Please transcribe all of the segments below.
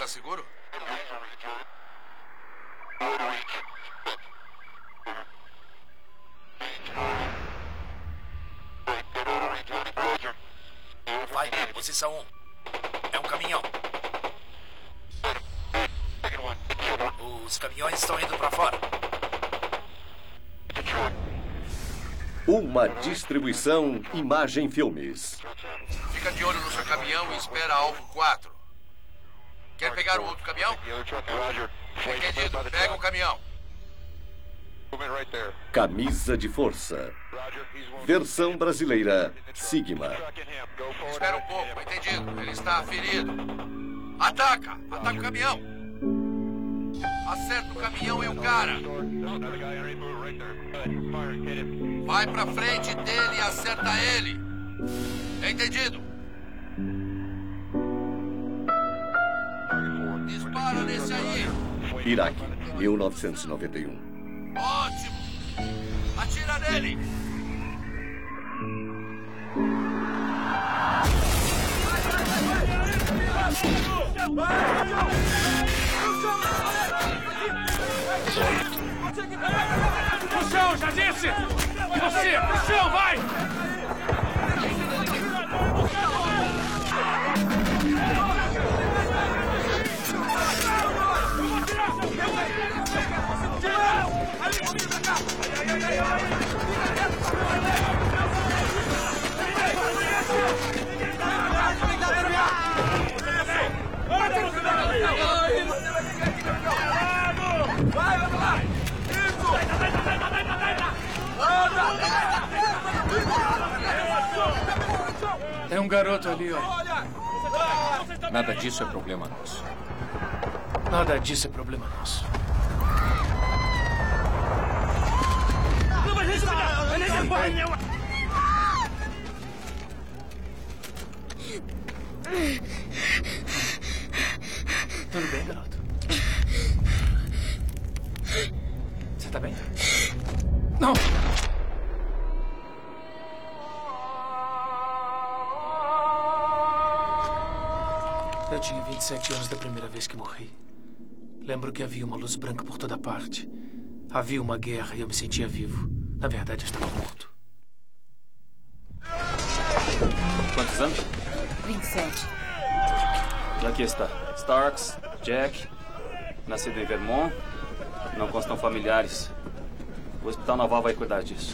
seguro? Vai, posição 1. É um caminhão. Os caminhões estão indo para fora. Uma distribuição Imagem Filmes. Fica de olho no seu caminhão e espera alvo 4. Quer pegar o outro caminhão? Entendido. Pega o caminhão. Camisa de Força. Versão brasileira, Sigma. Espera um pouco. Entendido. Ele está ferido. Ataca! Ataca o caminhão! Acerta o caminhão e o cara. Vai pra frente dele e acerta ele. Entendido? Dispara nesse aí. Iraque, 1991. Ótimo. Atira nele. No chão, já disse! Você, no chão, vai! Vai, vamos lá! Isso! Tem um garoto ali, ó. Nada disso é problema nosso. Nada disso é problema nosso. Tudo bem, garoto? Você tá bem? Não! Eu tinha 27 anos da primeira vez que morri. Lembro que havia uma luz branca por toda parte. Havia uma guerra e eu me sentia vivo. Na verdade, eu estava morto. Quantos anos? 27. Aqui está. Starks, Jack, nascido em Vermont. Não constam familiares. O Hospital Naval vai cuidar disso.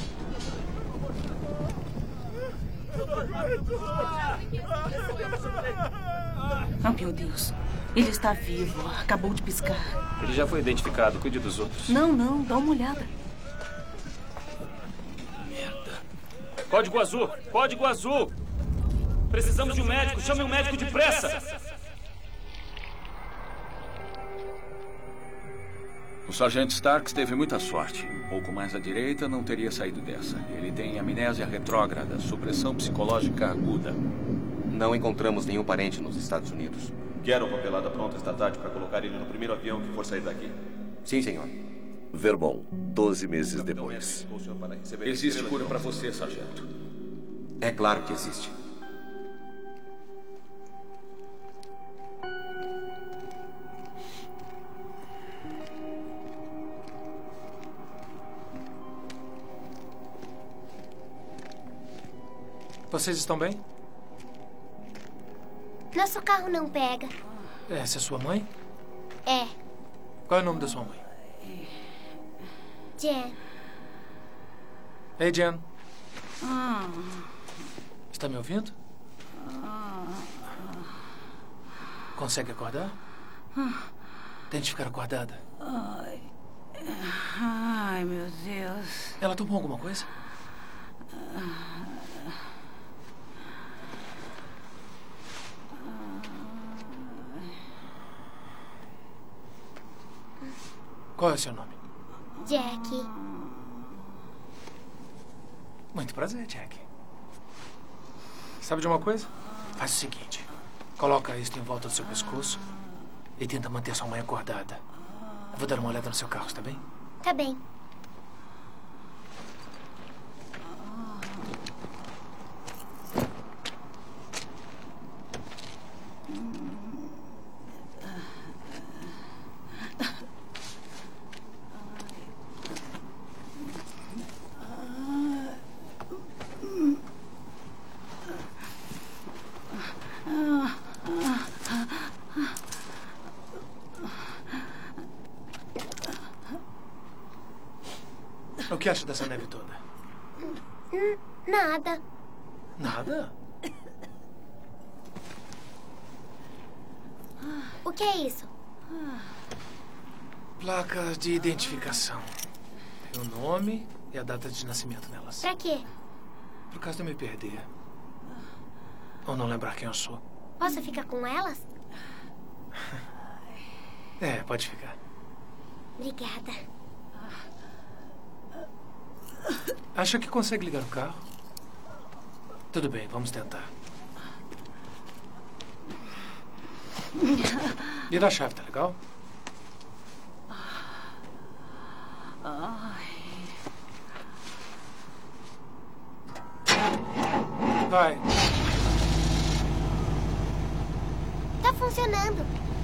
Oh, meu Deus. Ele está vivo. Acabou de piscar. Ele já foi identificado. Cuide dos outros. Não, não. Dá uma olhada. Merda. Código azul! Código azul! Precisamos de um médico. Chame um médico depressa! O Sargento Starks teve muita sorte. Um pouco mais à direita, não teria saído dessa. Ele tem amnésia retrógrada, supressão psicológica aguda. Não encontramos nenhum parente nos Estados Unidos. Quero uma papelada pronta esta tarde para colocar ele no primeiro avião que for sair daqui. Sim, senhor. Vermont, 12 meses depois. Existe cura para você, sargento. É claro que existe. Vocês estão bem? Nosso carro não pega. Essa é sua mãe? É. Qual é o nome da sua mãe? Jen. Ei, Jen. Está me ouvindo? Consegue acordar? Tente ficar acordada. Ai, meu Deus. Ela tomou alguma coisa? Qual é o seu nome? Jack. Muito prazer, Jack. Sabe de uma coisa? Faz o seguinte. Coloca isto em volta do seu pescoço e tenta manter sua mãe acordada. Eu vou dar uma olhada no seu carro, está bem? Tá bem. O que acha dessa neve toda? Nada. Nada? O que é isso? Placas de identificação. Tem o nome e a data de nascimento nelas. Pra quê? Por caso de eu me perder. Ou não lembrar quem eu sou. Posso ficar com elas? É, pode ficar. Obrigada. Acha que consegue ligar o carro? Tudo bem, vamos tentar. E dá a chave, tá legal? Vai. Tá funcionando.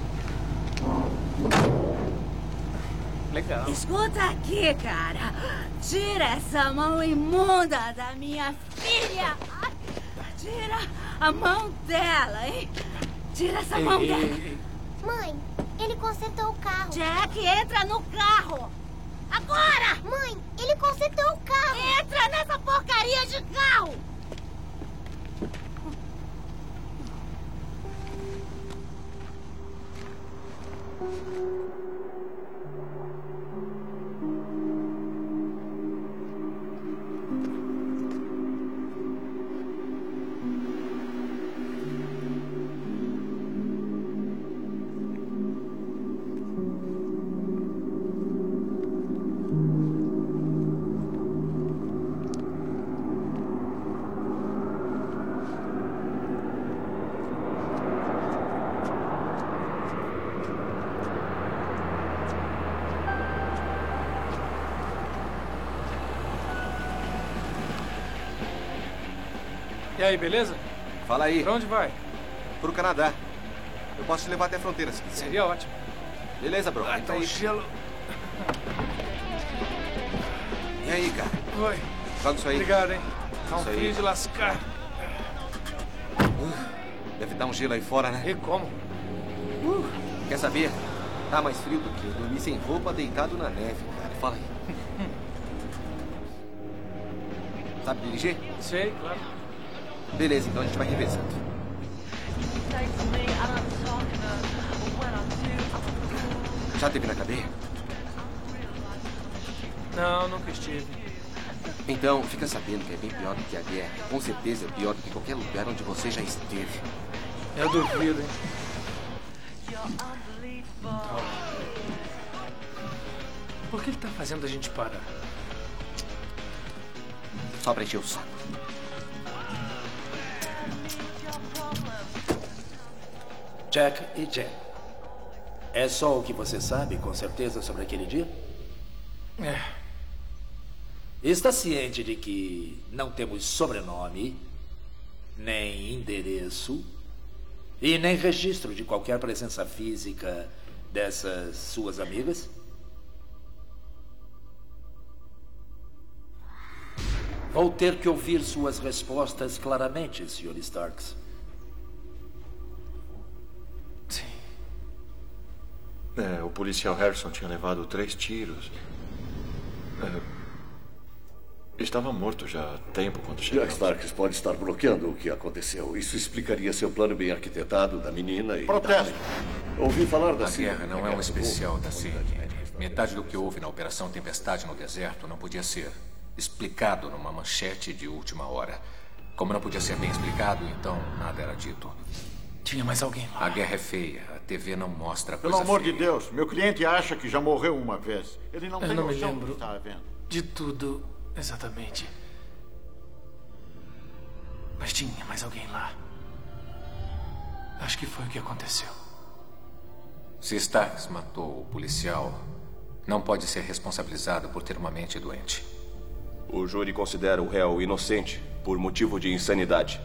Legal. Escuta aqui, cara. Tira essa mão imunda da minha filha. Tira a mão dela, hein? Tira essa mão dela. Mãe, ele consertou o carro. Jack, entra no carro. Agora! Mãe, ele consertou o carro. Entra nessa porcaria de carro. E aí, beleza? Fala aí. Pra onde vai? Pro Canadá. Eu posso te levar até a fronteira se quiser. Seria ótimo. Beleza, bro. Então o gelo... E aí, cara? Oi. Joga isso aí. Obrigado, hein? Tá um Isso aí. frio de lascar. Deve dar um gelo aí fora, né? E como? Quer saber? Tá mais frio do que eu dormir sem roupa deitado na neve, cara. Fala aí. Sabe dirigir? Sei, claro. Beleza, então a gente vai revezando. Já teve na cadeia? Não, nunca estive. Então, fica sabendo que é bem pior do que a guerra. Com certeza é pior do que qualquer lugar onde você já esteve. Eu duvido, hein? Por que ele tá fazendo a gente parar? Só pra encher o saco. Jack e Jen. É só o que você sabe com certeza sobre aquele dia? É. Está ciente de que não temos sobrenome, nem endereço e nem registro de qualquer presença física dessas suas amigas? Vou ter que ouvir suas respostas claramente, Sr. Starks. Sim. O policial Harrison tinha levado 3 tiros. Estava morto já há tempo quando chegou. Jack Starks pode estar bloqueando o que aconteceu. Isso explicaria seu plano bem arquitetado da menina e... Protesto! Ouvi falar da A guerra não é um especial da CIA. Metade do que houve na Operação Tempestade no deserto não podia ser explicado numa manchete de última hora. Como não podia ser bem explicado, então nada era dito. Tinha mais alguém lá. A guerra é feia. A TV não mostra Pelo coisa amor feia. de Deus, meu cliente acha que já morreu uma vez. Ele não Eu tem não me noção do lembro que está vendo. de tudo exatamente. Mas tinha mais alguém lá. Acho que foi o que aconteceu. Se Starks matou o policial, não pode ser responsabilizado por ter uma mente doente. O júri considera o réu inocente por motivo de insanidade.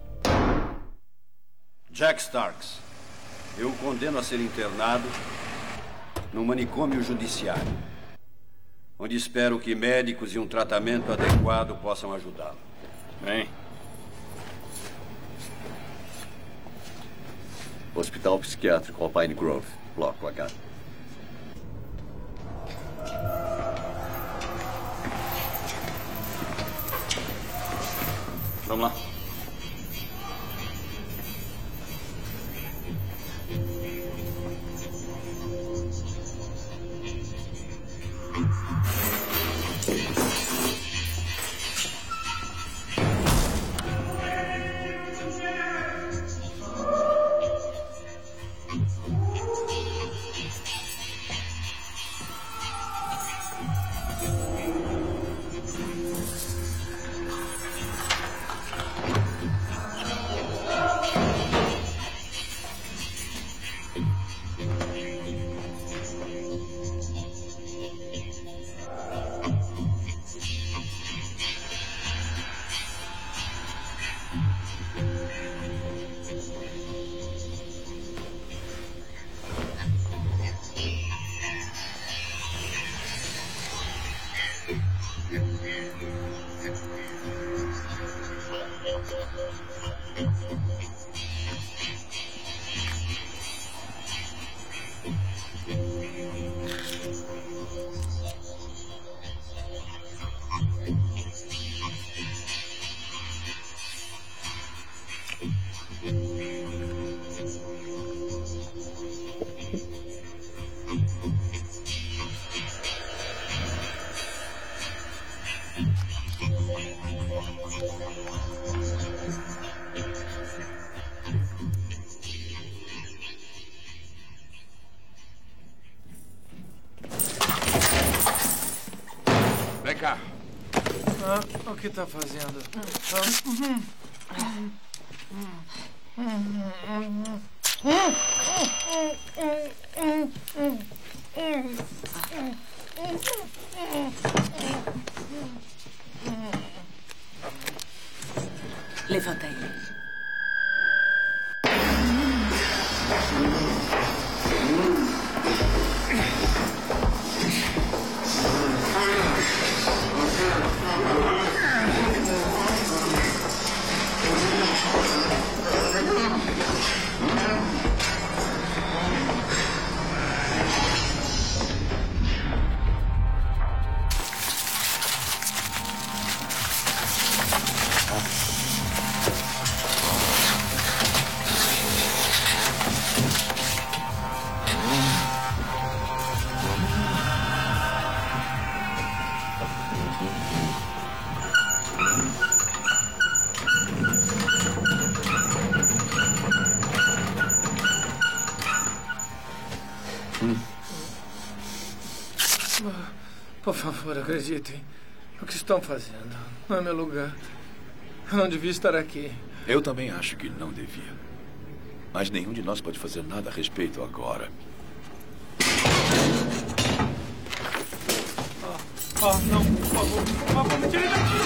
Jack Starks, eu o condeno a ser internado num manicômio judiciário, onde espero que médicos e um tratamento adequado possam ajudá-lo. Bem. Hospital Psiquiátrico Pine Grove, Bloco H. Vamos lá. Vem cá. O que está fazendo? Levanta ele. Por favor, acreditem. O que estão fazendo? Não é meu lugar. Eu não devia estar aqui. Eu também acho que não devia. Mas nenhum de nós pode fazer nada a respeito agora. Não, por favor. Por favor, me tire daqui.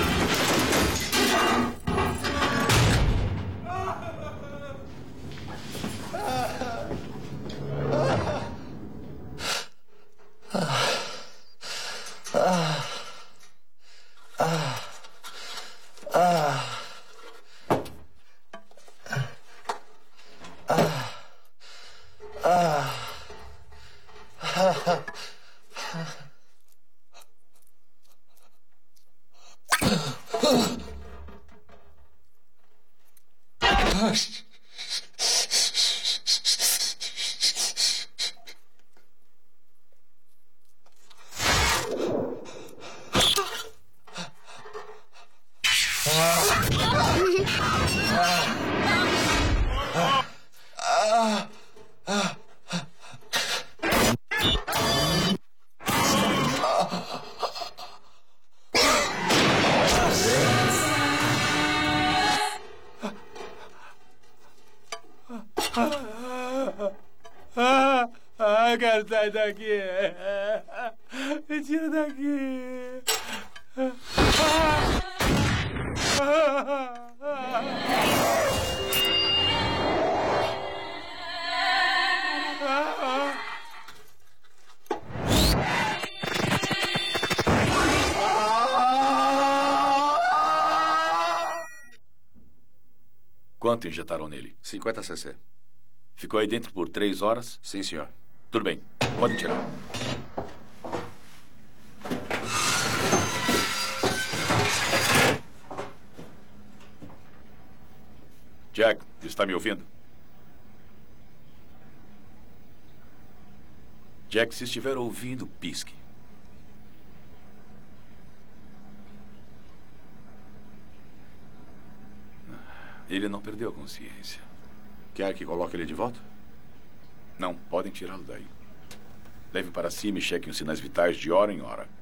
Eu quero sair daqui. Me tira daqui. Quanto injetaram nele? 50 cc. Ficou aí dentro por 3 horas? Sim, senhor. Tudo bem. Pode tirar. Jack, está me ouvindo? Jack, se estiver ouvindo, pisque. Ele não perdeu a consciência. Quer que coloque ele de volta? Não, podem tirá-lo daí. Leve para cima e cheque os sinais vitais de hora em hora.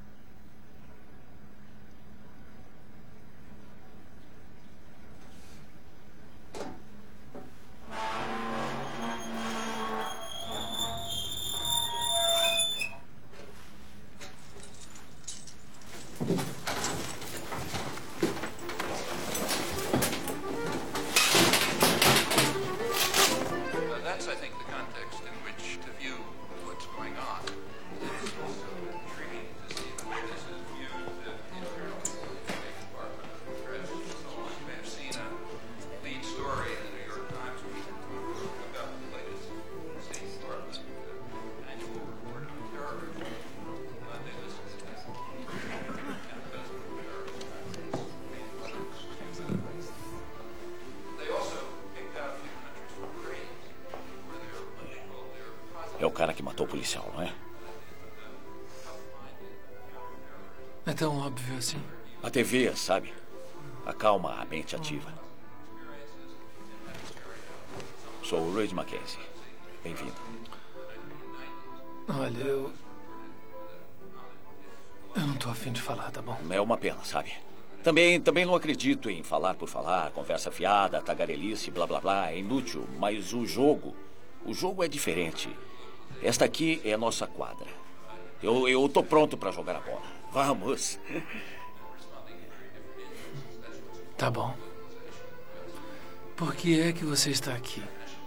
É o cara que matou o policial, não é? É tão óbvio assim. A TV, sabe? Acalma a mente ativa. Sou o Reed Mackenzie. Bem-vindo. Olha, eu não tô afim de falar, tá bom? É uma pena, sabe? Também não acredito em falar por falar, conversa fiada, tagarelice, blá blá blá, é inútil. Mas o jogo é diferente. Esta aqui é a nossa quadra. Eu tô pronto para jogar a bola. Vamos. Tá bom. Por que é que você está aqui?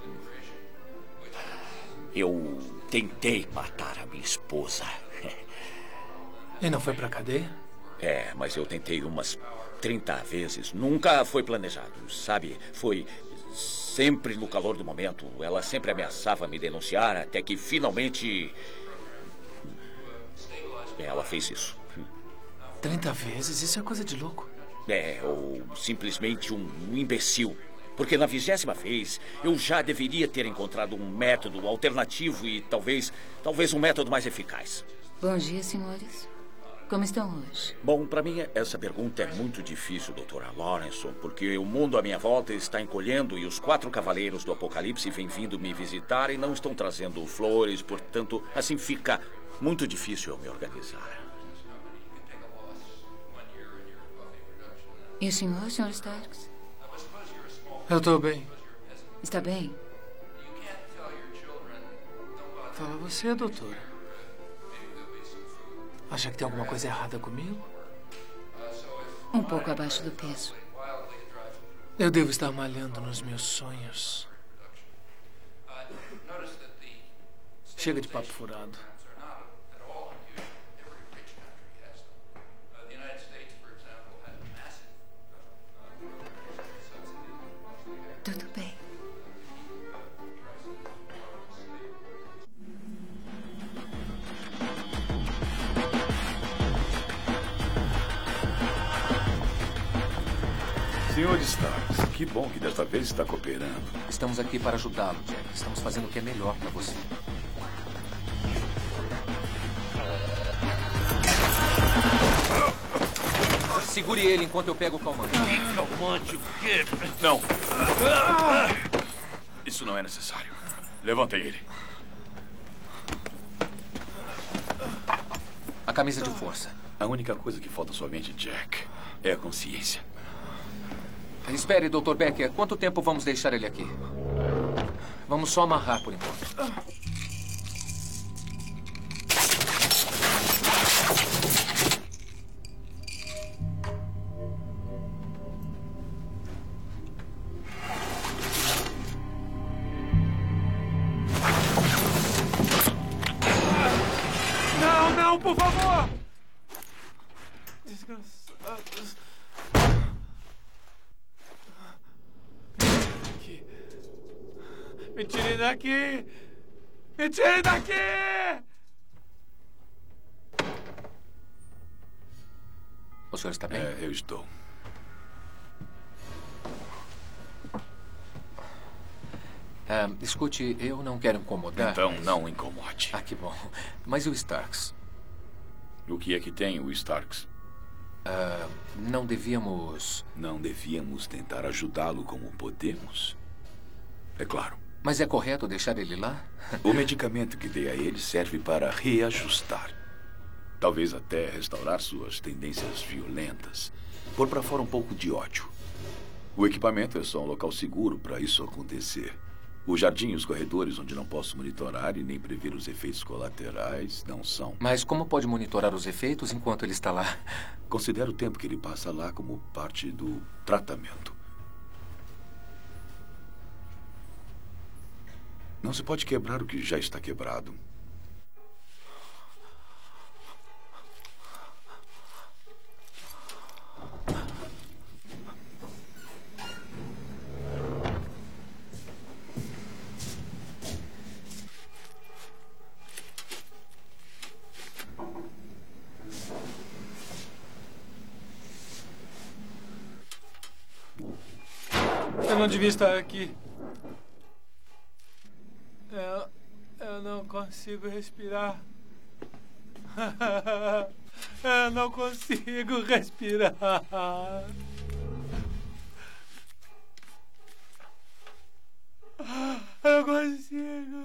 Eu tentei matar a minha esposa. E não foi pra cadeia? É, mas eu tentei umas 30 vezes. Nunca foi planejado, sabe? Foi sempre no calor do momento. Ela sempre ameaçava me denunciar, até que finalmente ela fez isso. 30 vezes? Isso é coisa de louco. É, ou simplesmente um imbecil. Porque na 20ª vez eu já deveria ter encontrado um método alternativo e talvez um método mais eficaz. Bom dia, senhores. Como estão hoje? Bom, para mim essa pergunta é muito difícil, doutora Lawrence, porque o mundo à minha volta está encolhendo e os 4 cavaleiros do Apocalipse vêm vindo me visitar e não estão trazendo flores, portanto, assim fica muito difícil eu me organizar. E o senhor, Sr. Starks? Eu tô bem. Está bem? Fala você, doutora. Acha que tem alguma coisa errada comigo? Um pouco abaixo do peso. Eu devo estar malhando nos meus sonhos. Chega de papo furado. Tudo bem. Senhor Starks, que bom que desta vez está cooperando. Estamos aqui para ajudá-lo, Jack. Estamos fazendo o que é melhor para você. Segure ele enquanto eu pego o calmante. Calmante o quê? Não. Isso não é necessário. Levantem ele. A camisa de força. A única coisa que falta à sua mente, Jack, é a consciência. Espere, Dr. Becker. Quanto tempo vamos deixar ele aqui? Vamos só amarrar por enquanto. Não, por favor! Desgraçados. Me tirem daqui! Me tirem daqui! O senhor está bem? É, eu estou. Escute, eu não quero incomodar. Então não incomode. Ah, que bom. Mas e o Starks? O que é que tem o Starks? Não devíamos... Não devíamos tentar ajudá-lo como podemos? É claro. Mas é correto deixar ele lá? O medicamento que dei a ele serve para reajustar. Talvez até restaurar suas tendências violentas. Pôr para fora um pouco de ódio. O equipamento é só um local seguro para isso acontecer. O jardim e os corredores onde não posso monitorar e nem prever os efeitos colaterais não são. Mas como pode monitorar os efeitos enquanto ele está lá? Considero o tempo que ele passa lá como parte do tratamento. Não se pode quebrar o que já está quebrado. Eu não devia estar aqui. Eu não consigo respirar. Eu não consigo respirar. Eu não consigo.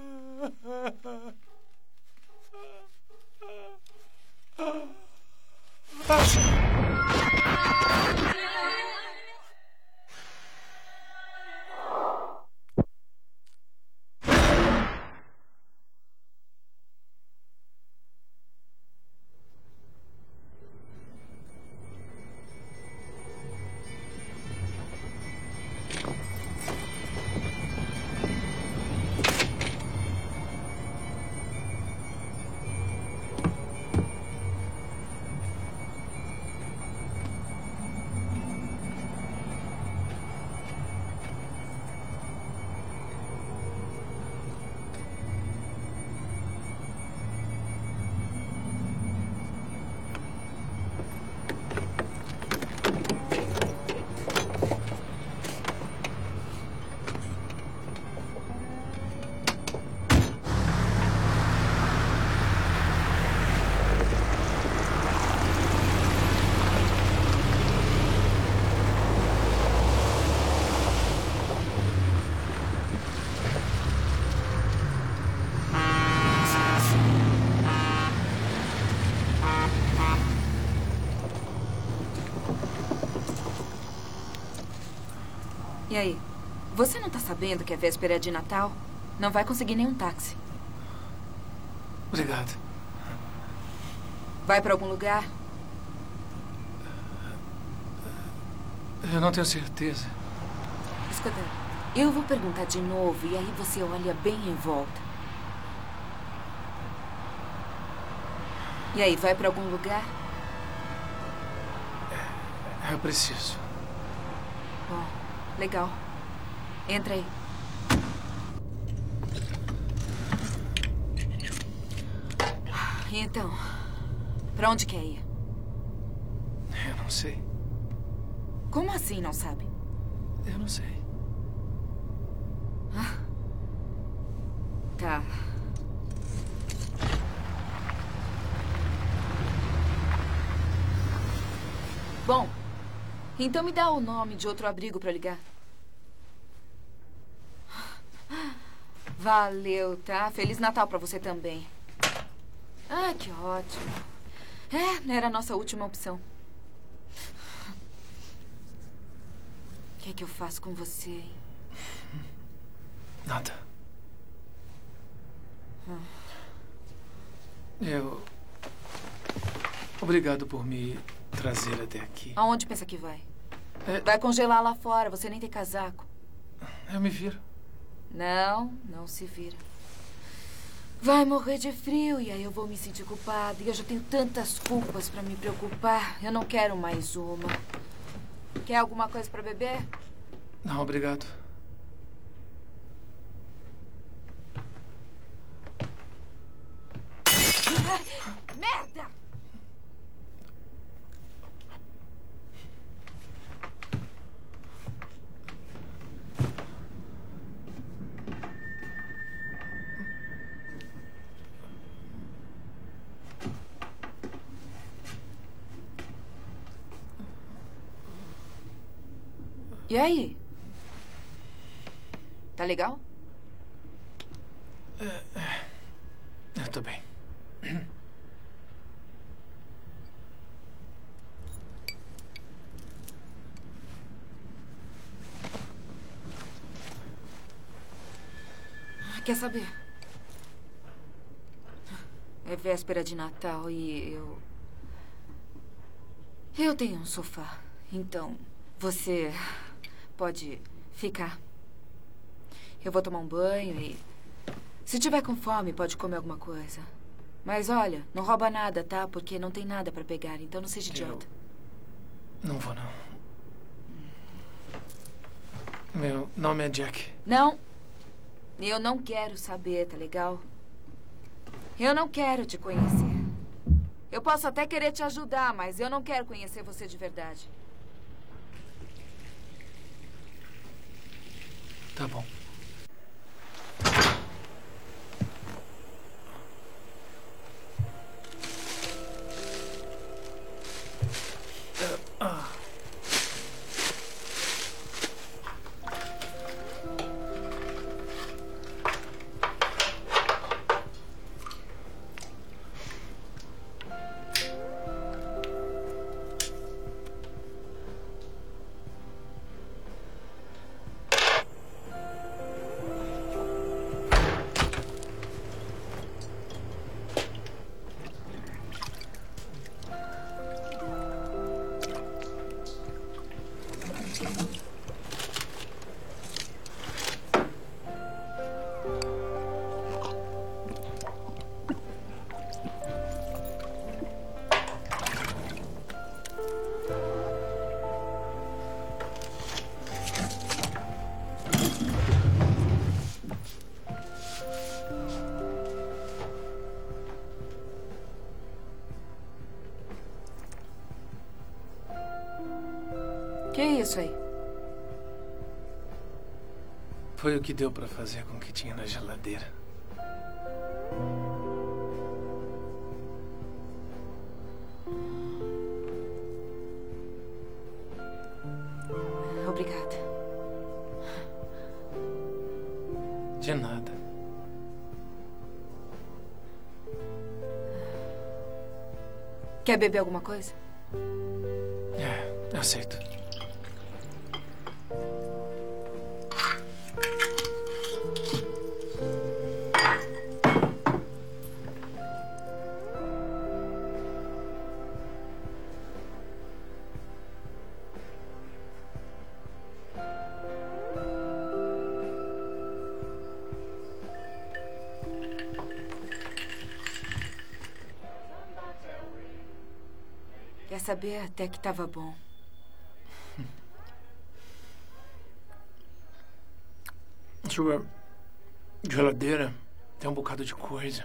E aí? Você não tá sabendo que é véspera de Natal? Não vai conseguir nenhum táxi. Obrigado. Vai pra algum lugar? Eu não tenho certeza. Escuta, eu vou perguntar de novo e aí você olha bem em volta. E aí, vai pra algum lugar? Eu preciso. Bom, legal. Entra aí. Então, pra onde quer ir? Eu não sei. Como assim não sabe? Eu não sei. Ah. Tá. Bom, então me dá o nome de outro abrigo pra ligar. Valeu, tá? Feliz Natal pra você também. Ah, que ótimo. Era a nossa última opção. O que é que eu faço com você, hein? Nada. Obrigado por me trazer até aqui. Aonde pensa que vai? Vai congelar lá fora, você nem tem casaco. Eu me viro. Não, não se vira. Vai morrer de frio e aí eu vou me sentir culpada. E eu já tenho tantas culpas pra me preocupar. Eu não quero mais uma. Quer alguma coisa pra beber? Não, obrigado. Merda! E aí? Tá legal? Eu tô bem. Quer saber? É véspera de Natal e eu tenho um sofá. Então, você pode ficar. Eu vou tomar um banho e... se tiver com fome, pode comer alguma coisa. Mas olha, não rouba nada, tá? Porque não tem nada pra pegar, então não seja idiota. Não vou, não. Meu nome é Jack. Não. Eu não quero saber, tá legal? Eu não quero te conhecer. Eu posso até querer te ajudar, mas eu não quero conhecer você de verdade. Tá bom. Que é isso aí? Foi o que deu pra fazer com o que tinha na geladeira. Obrigada. De nada. Quer beber alguma coisa? Aceito. Quer saber? Até que tava bom. Sua geladeira tem um bocado de coisa.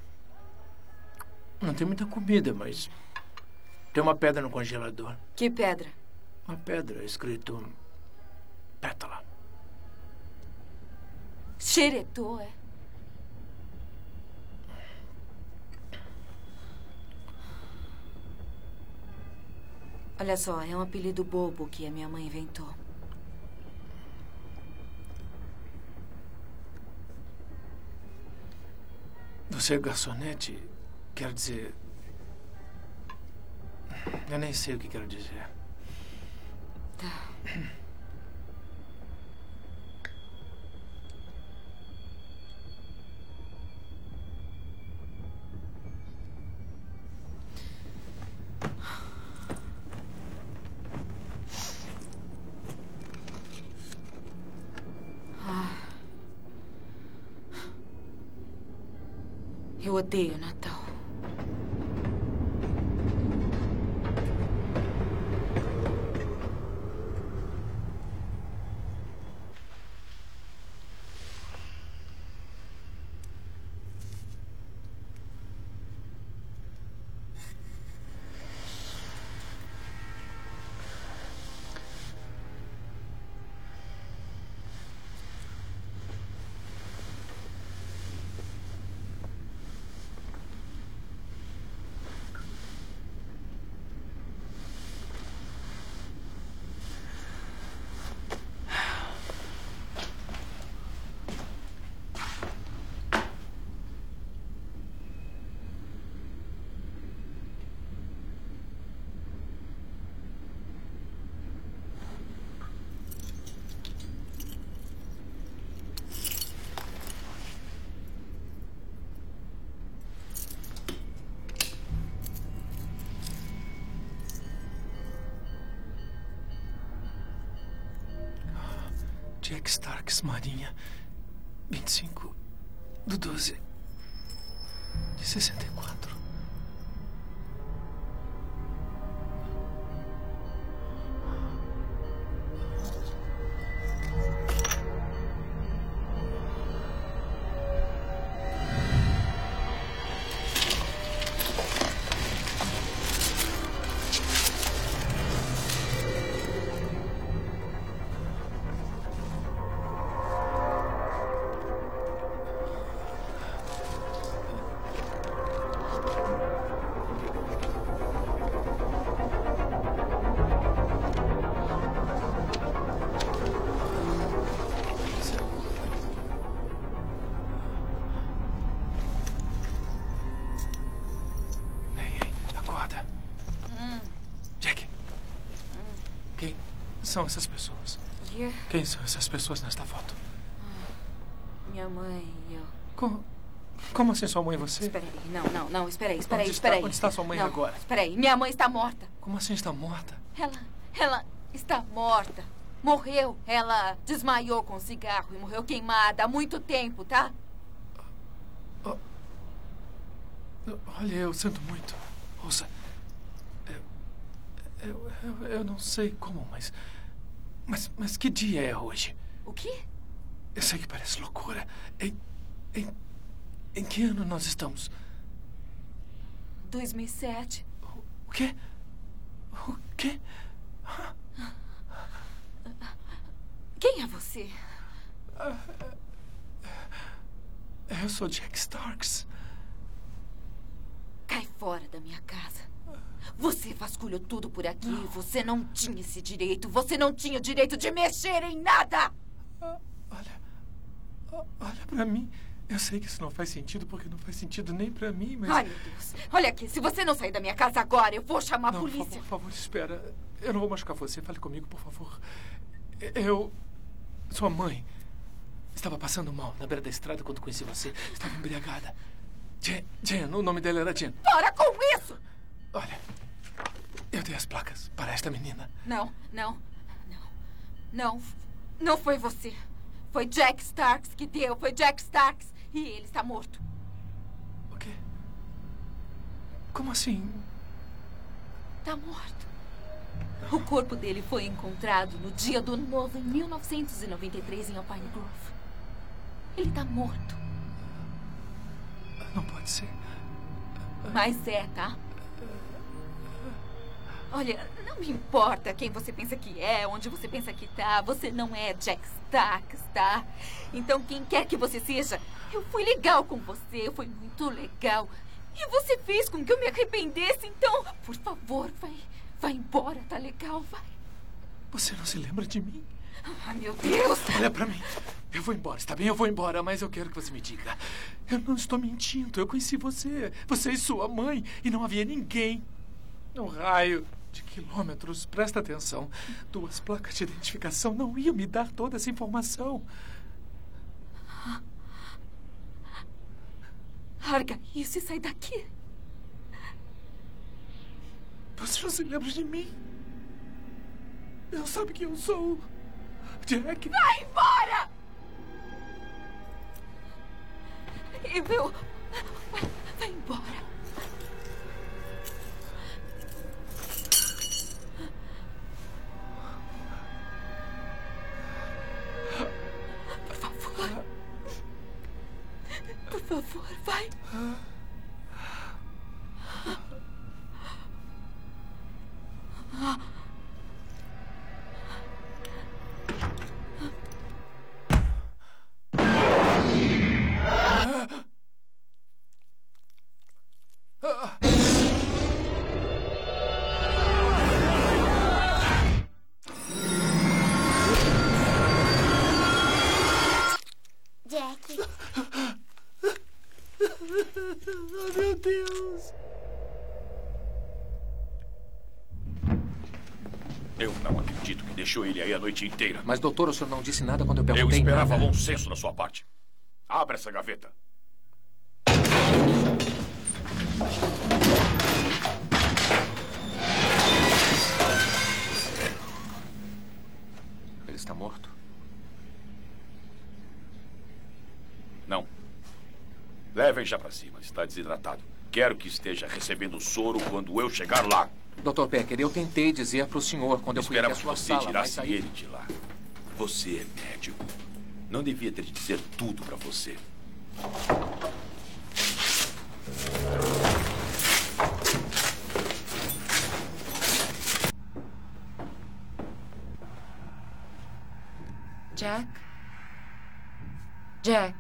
Não tem muita comida, mas tem uma pedra no congelador. Que pedra? Uma pedra escrito pétala. Xeretô, é? Olha só, é um apelido bobo que a minha mãe inventou. Você é garçonete? Quer dizer... Eu nem sei o que quero dizer. Tá. Eu odeio Natal. Jack Starks, Marinha. 25/12/64. São essas pessoas? Quem são essas pessoas nesta foto? Minha mãe e eu. Como assim sua mãe e você? Espera aí. Não. Espera aí. Onde está sua mãe agora? Espera aí. Minha mãe está morta. Como assim está morta? Ela está morta. Morreu. Ela desmaiou com cigarro e morreu queimada há muito tempo, tá? Olha, eu sinto muito. Ouça. Eu não sei como, mas que dia é hoje? O quê? Eu sei que parece loucura. Em que ano nós estamos? 2007. O quê? O quê? Quem é você? Eu sou Jack Starks. Cai fora da minha casa. Você vasculhou tudo por aqui. Não. Você não tinha esse direito. Você não tinha o direito de mexer em nada. Olha pra mim. Eu sei que isso não faz sentido, porque não faz sentido nem pra mim, mas... Ai, meu Deus. Olha aqui, se você não sair da minha casa agora, eu vou chamar a polícia. Por favor, espera. Eu não vou machucar você. Fale comigo, por favor. Sua mãe estava passando mal na beira da estrada quando conheci você. Estava embriagada. Jen, o nome dela era Jen. Para com isso! Olha, eu dei as placas para esta menina. Não foi você. Foi Jack Starks que deu. Foi Jack Starks. E ele está morto. O quê? Como assim? Está morto. O corpo dele foi encontrado no dia do ano novo em 1993 em Alpine Grove. Ele está morto. Não pode ser. Mas é, tá? Olha, não me importa quem você pensa que é, onde você pensa que tá. Você não é Jack Starks, tá? Então, quem quer que você seja, eu fui legal com você, eu fui muito legal. E você fez com que eu me arrependesse, então, por favor, vai embora, tá legal? Vai. Você não se lembra de mim? Ai, meu Deus! Olha pra mim. Eu vou embora, está bem? Eu vou embora, mas eu quero que você me diga. Eu não estou mentindo, eu conheci você. Você e sua mãe, e não havia ninguém. Um raio de quilômetros, presta atenção. 2 placas de identificação não iam me dar toda essa informação. Larga isso e sai daqui. Você não se lembra de mim? Não sabe quem eu sou? Jack? Vai embora! Vai embora. Por favor, vai. Jack. Oh, meu Deus. Eu não acredito que deixou ele aí a noite inteira. Mas, doutor, o senhor não disse nada quando eu perguntei. Eu esperava nada. bom senso da sua parte. Abra essa gaveta. Ele está morto? Levem já pra cima. Está desidratado. Quero que esteja recebendo soro quando eu chegar lá. Dr. Becker, eu tentei dizer para o senhor quando eu fui até a Esperava que sua você sala, tirasse mas aí... ele de lá. Você é médico. Não devia ter de dizer tudo pra você. Jack? Jack?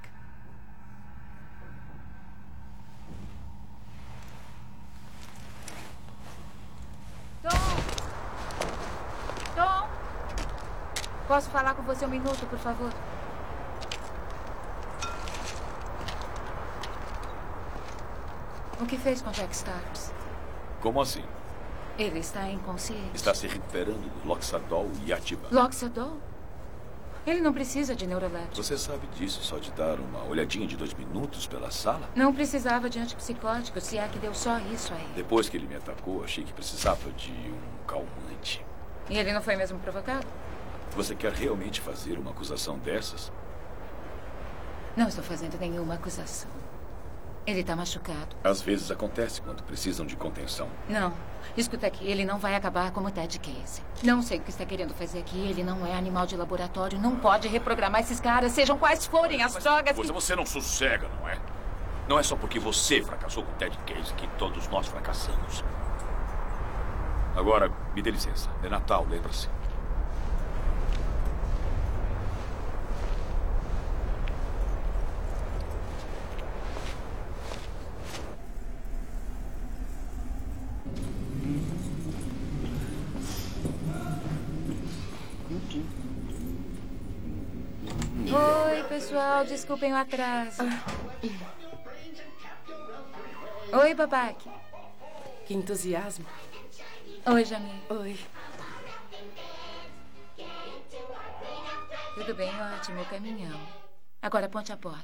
Tom? Posso falar com você um minuto, por favor? O que fez com Jack Starks? Como assim? Ele está inconsciente. Está se recuperando do Loxadol e Ativan. Loxadol? Ele não precisa de neurolético. Você sabe disso só de dar uma olhadinha de 2 minutos pela sala? Não precisava de antipsicótico, se é que deu só isso a ele. Depois que ele me atacou, achei que precisava de um calmante. E ele não foi mesmo provocado? Você quer realmente fazer uma acusação dessas? Não estou fazendo nenhuma acusação. Ele está machucado. Às vezes acontece quando precisam de contenção. Não. Escuta aqui, ele não vai acabar como Ted Casey. Não sei o que está querendo fazer aqui. Ele não é animal de laboratório. Não pode reprogramar esses caras, sejam quais forem as drogas que... Você não sossega, não é? Não é só porque você fracassou com Ted Casey que todos nós fracassamos. Agora, me dê licença. É Natal, lembra-se. Oi, pessoal. Desculpem o atraso. Oi, Babaque. Que entusiasmo. Oi, Jamil. Oi. Tudo bem, ótimo. Caminhão. Agora ponte a bola.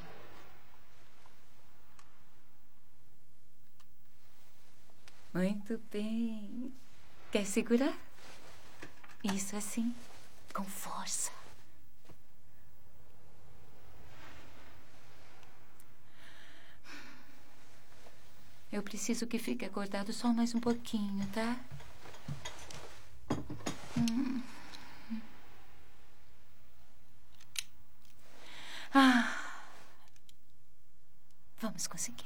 Muito bem. Quer segurar? Isso assim, com força. Eu preciso que fique acordado só mais um pouquinho, tá? Vamos conseguir.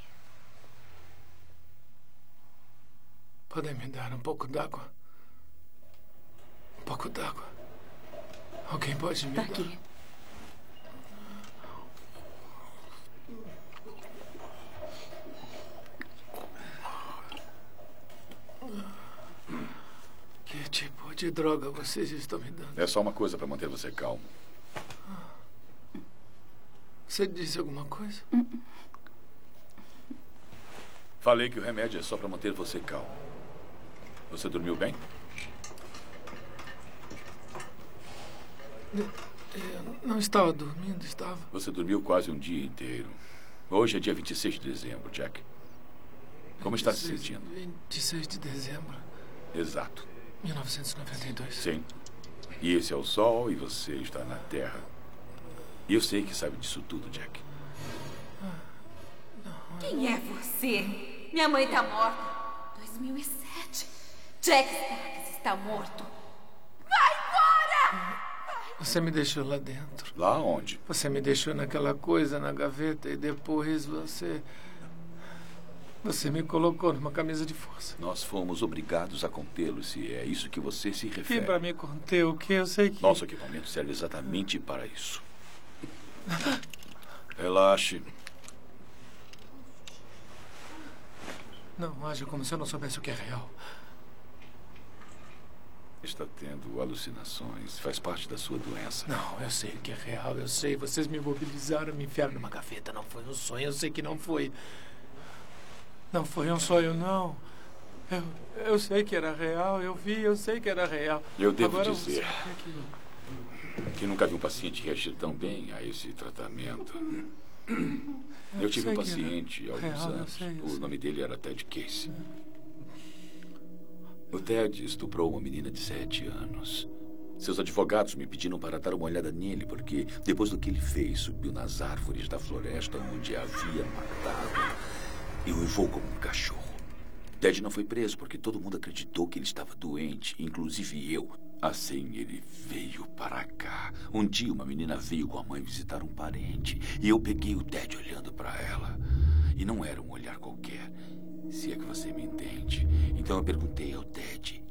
Podem me dar um pouco d'água? Um pouco d'água. Alguém pode me dar? Aqui. Que tipo de droga vocês estão me dando? É só uma coisa para manter você calmo. Você disse alguma coisa? Falei que o remédio é só para manter você calmo. Você dormiu bem? Eu não estava dormindo, estava. Você dormiu quase um dia inteiro. Hoje é dia 26 de dezembro, Jack. Como está se sentindo? 26 de dezembro. Exato. 1992. Sim. E esse é o Sol e você está na Terra. E eu sei que sabe disso tudo, Jack. Quem é você? Minha mãe está morta. 2007. Jack Starks está morto. Vai embora! Você me deixou lá dentro. Lá onde? Você me deixou naquela coisa na gaveta e depois Você me colocou numa camisa de força. Nós fomos obrigados a contê-lo, se é isso que você se refere. E para me conter o que? Eu sei que... Nosso equipamento serve exatamente para isso. Relaxe. Não haja como se eu não soubesse o que é real. Está tendo alucinações. Faz parte da sua doença. Não, eu sei que é real, eu sei. Vocês me mobilizaram, me enfiaram numa gaveta. Não foi um sonho, eu sei que não foi. Não foi um sonho, não. Eu sei que era real, eu sei que era real. Eu devo Agora dizer que nunca vi um paciente reagir tão bem a esse tratamento. Eu tive um paciente há alguns anos. O nome dele era Ted Casey. O Ted estuprou uma menina de 7 anos. Seus advogados me pediram para dar uma olhada nele, porque depois do que ele fez, subiu nas árvores da floresta onde havia matado e uivou como um cachorro. Ted não foi preso porque todo mundo acreditou que ele estava doente, inclusive eu. Assim, ele veio para cá. Um dia, uma menina veio com a mãe visitar um parente e eu peguei o Ted olhando para ela. E não era um olhar qualquer, se é que você me entende. Então eu perguntei ao Ted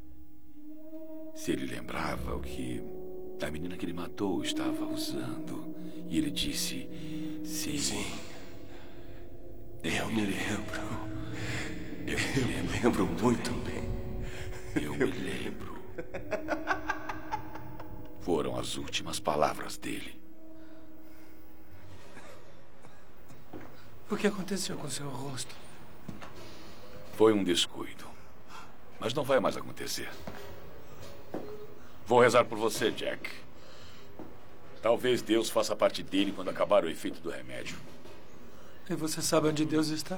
se ele lembrava o que a menina que ele matou estava usando. E ele disse: sim. Eu me lembro. Eu me lembro muito bem. Eu me lembro. Foram as últimas palavras dele. O que aconteceu com seu rosto? Foi um descuido. Mas não vai mais acontecer. Vou rezar por você, Jack. Talvez Deus faça parte dele quando acabar o efeito do remédio. E você sabe onde Deus está?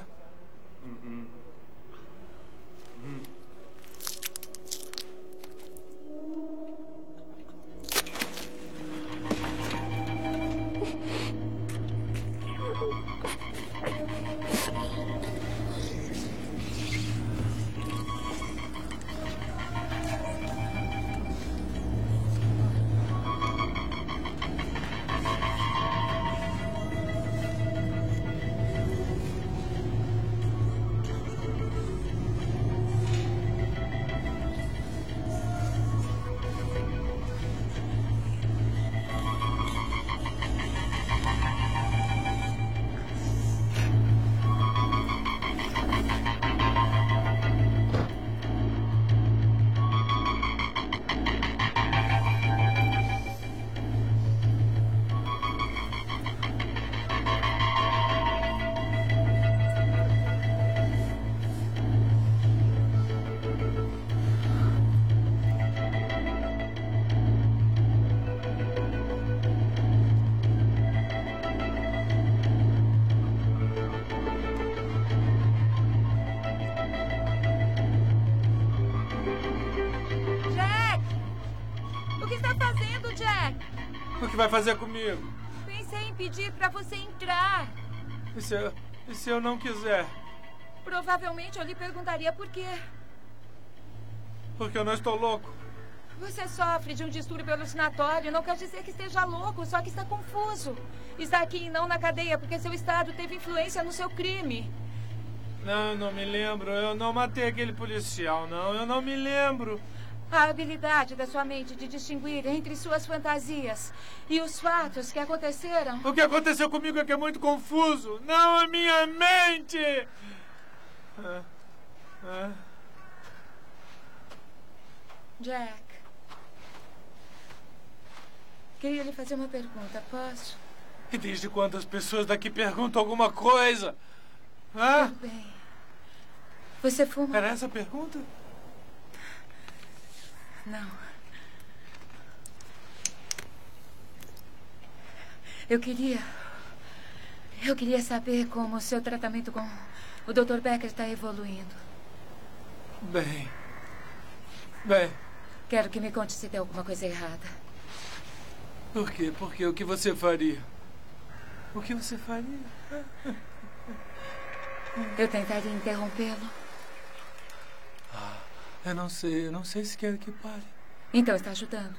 O que vai fazer comigo? Pensei em pedir pra você entrar. E se eu não quiser? Provavelmente eu lhe perguntaria por quê. Porque eu não estou louco. Você sofre de um distúrbio alucinatório. Não quer dizer que esteja louco, só que está confuso. Está aqui e não na cadeia porque seu estado teve influência no seu crime. Não me lembro. Eu não matei aquele policial, não. Eu não me lembro. A habilidade da sua mente de distinguir entre suas fantasias e os fatos que aconteceram. O que aconteceu comigo é que é muito confuso. Não a minha mente! Jack, queria lhe fazer uma pergunta, posso? E desde quando as pessoas daqui perguntam alguma coisa? Tudo bem. Você fuma? Era essa a pergunta? Não. Eu queria saber como o seu tratamento com o Dr. Becker está evoluindo. Bem. Quero que me conte se tem alguma coisa errada. Por quê? Porque o que você faria? O que você faria? Eu tentaria interrompê-lo. Eu não sei se quer que pare. Então está ajudando.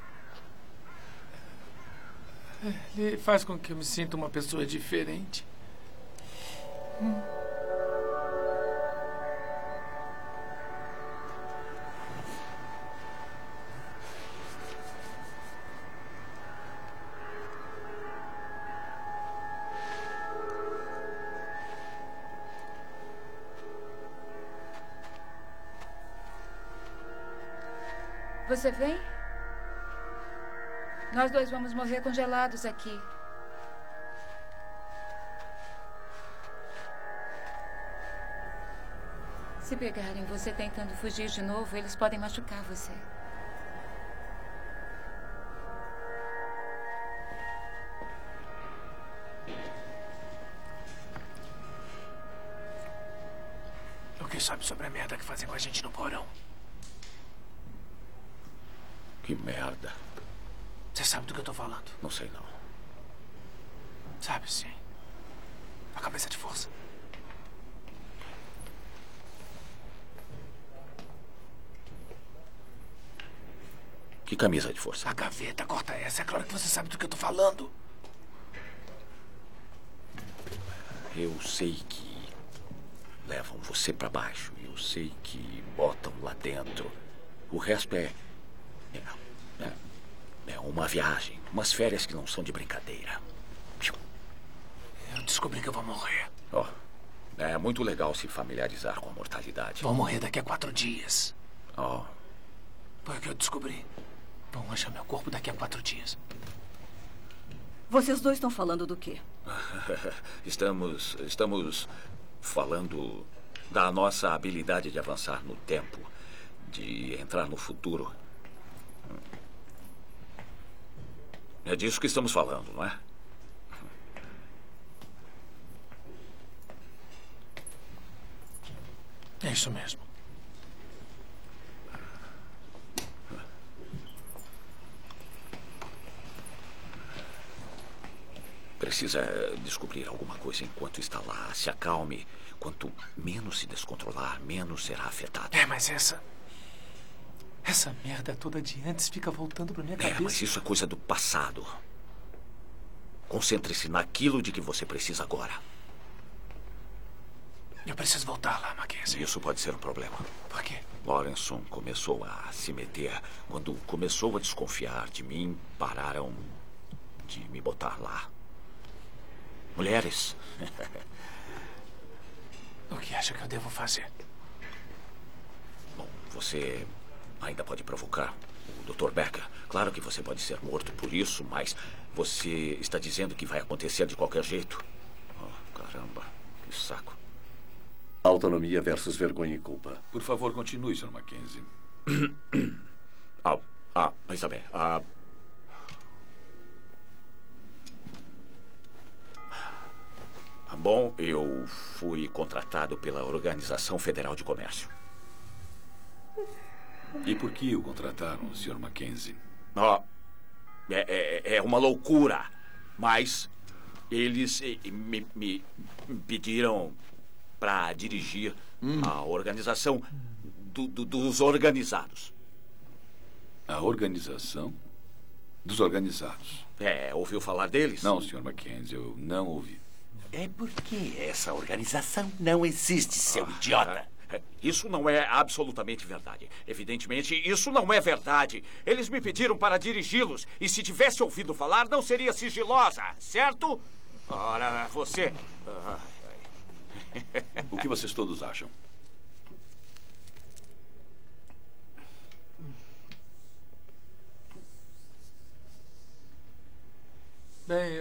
Ele faz com que eu me sinta uma pessoa diferente. Você vem? Nós dois vamos morrer congelados aqui. Se pegarem você tentando fugir de novo, eles podem machucar você. O que sabe sobre a merda que fazem com a gente no porão? Que merda. Você sabe do que eu tô falando? Não sei, não. Sabe, sim. A cabeça de força. Que camisa de força? A gaveta, corta essa. É claro que você sabe do que eu tô falando. Eu sei que levam você pra baixo. Eu sei que botam lá dentro. O resto é uma viagem. Umas férias que não são de brincadeira. Eu descobri que eu vou morrer. Oh, é muito legal se familiarizar com a mortalidade. Vou morrer daqui a 4 dias. Oh. Foi o que eu descobri. Vão achar meu corpo daqui a 4 dias. Vocês dois estão falando do quê? Estamos falando da nossa habilidade de avançar no tempo, de entrar no futuro. É disso que estamos falando, não é? É isso mesmo. Precisa descobrir alguma coisa enquanto está lá. Se acalme. Quanto menos se descontrolar, menos será afetado. É, mas essa merda toda de antes fica voltando pra minha cabeça. Mas isso é coisa do passado. Concentre-se naquilo de que você precisa agora. Eu preciso voltar lá, Mackenzie. Isso pode ser um problema. Por quê? Lawrenson começou a se meter. Quando começou a desconfiar de mim, pararam de me botar lá. Mulheres. O que acha que eu devo fazer? Bom, você ainda pode provocar o Dr. Becker. Claro que você pode ser morto por isso, mas você está dizendo que vai acontecer de qualquer jeito. Oh, caramba, que saco. Autonomia versus vergonha e culpa. Por favor, continue, Sr. Mackenzie. Mas bem, Bom, eu fui contratado pela Organização Federal de Comércio. E por que o contrataram, Sr. Mackenzie? É uma loucura, mas eles me pediram para dirigir a organização dos organizados. A organização dos organizados? Ouviu falar deles? Não, Sr. Mackenzie, eu não ouvi. É porque essa organização não existe, seu idiota. Isso não é absolutamente verdade. Evidentemente, isso não é verdade. Eles me pediram para dirigi-los. E se tivesse ouvido falar, não seria sigilosa, certo? Ora, você... O que vocês todos acham? Bem,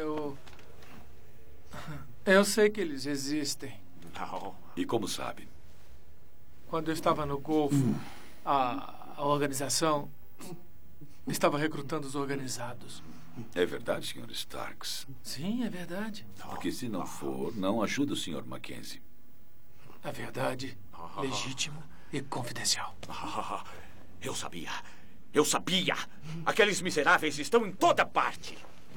eu sei que eles existem. Não. E como sabe? Quando eu estava no Golfo, a organização estava recrutando os organizados. É verdade, Sr. Starks? Sim, é verdade. Porque se não for, não ajuda o Sr. Mackenzie. É verdade, legítimo e confidencial. Eu sabia. Eu sabia. Aqueles miseráveis estão em toda parte.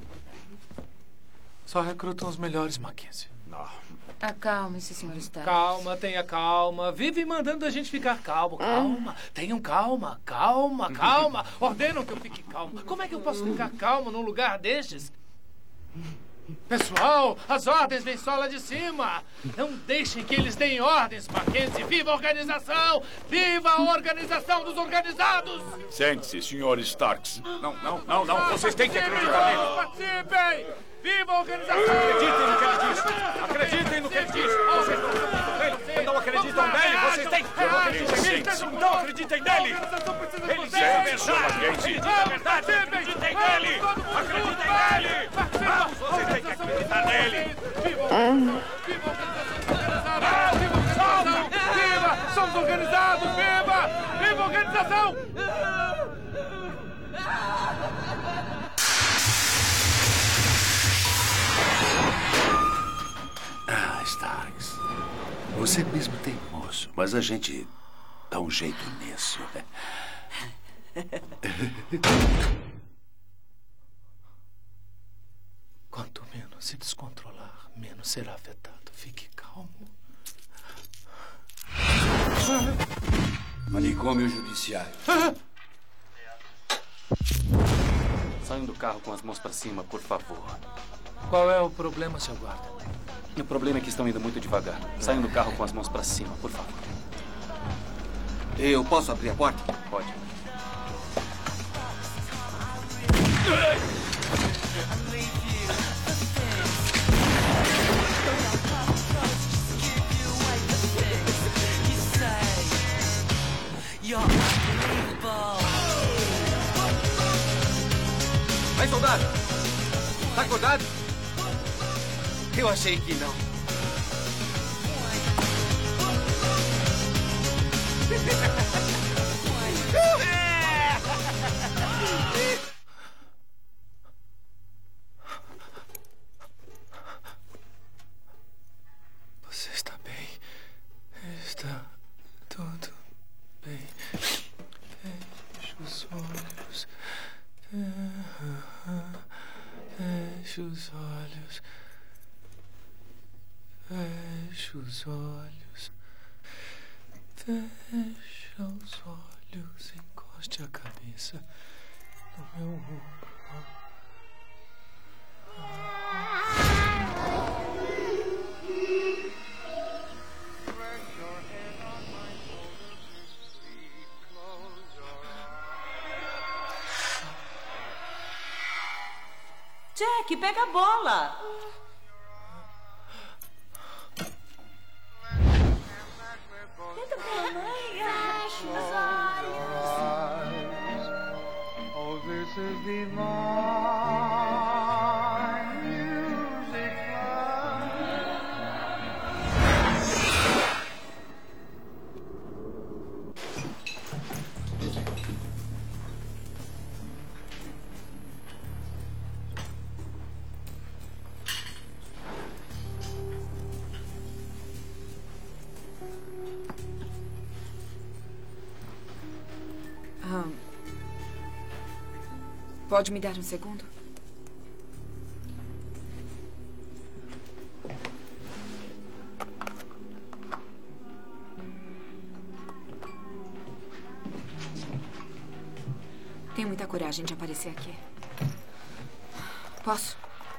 Só recrutam os melhores, Mackenzie. Acalme-se, Sr. Starks. Calma, tenha calma. Vive mandando a gente ficar calmo. Calma. Tenham calma. Calma, calma. Ordenam que eu fique calmo. Como é que eu posso ficar calmo num lugar destes? Pessoal, as ordens vêm só lá de cima. Não deixem que eles deem ordens, Mackenzie. Viva a organização! Viva a organização dos organizados! Sente-se, Sr. Starks. Não. Vocês têm que acreditar nele. Participem! Viva a organização! Acreditem no que ele diz. Vocês não acreditam nele. Vocês têm. Não acreditem nele. Ele diz a verdade. Ele diz a verdade. Acreditem nele. Acreditem nele. Vamos, vocês têm que acreditar nele. Viva a organização! Viva! Somos organizados! Viva! Viva a organização! Starks, você é mesmo teimoso, mas a gente dá um jeito nisso. Quanto menos se descontrolar, menos será afetado. Fique calmo. Manicômio judiciário. Saiam do carro com as mãos pra cima, por favor. Qual é o problema, seu guarda? O problema é que estão indo muito devagar. Saiam do carro com as mãos pra cima, por favor. Eu posso abrir a porta? Pode. Vai, soldado! Tá acordado? Eu achei que não. Você está bem? Está tudo bem. Feche os olhos. Feche os olhos. Feche os olhos. Feche os olhos. Encoste a cabeça no meu ombro. Jack, pega a bola. Tenta com a mãe. Feche os olhos. Oh, this is divine music. Pode me dar um segundo? Tenho muita coragem de aparecer aqui. Posso?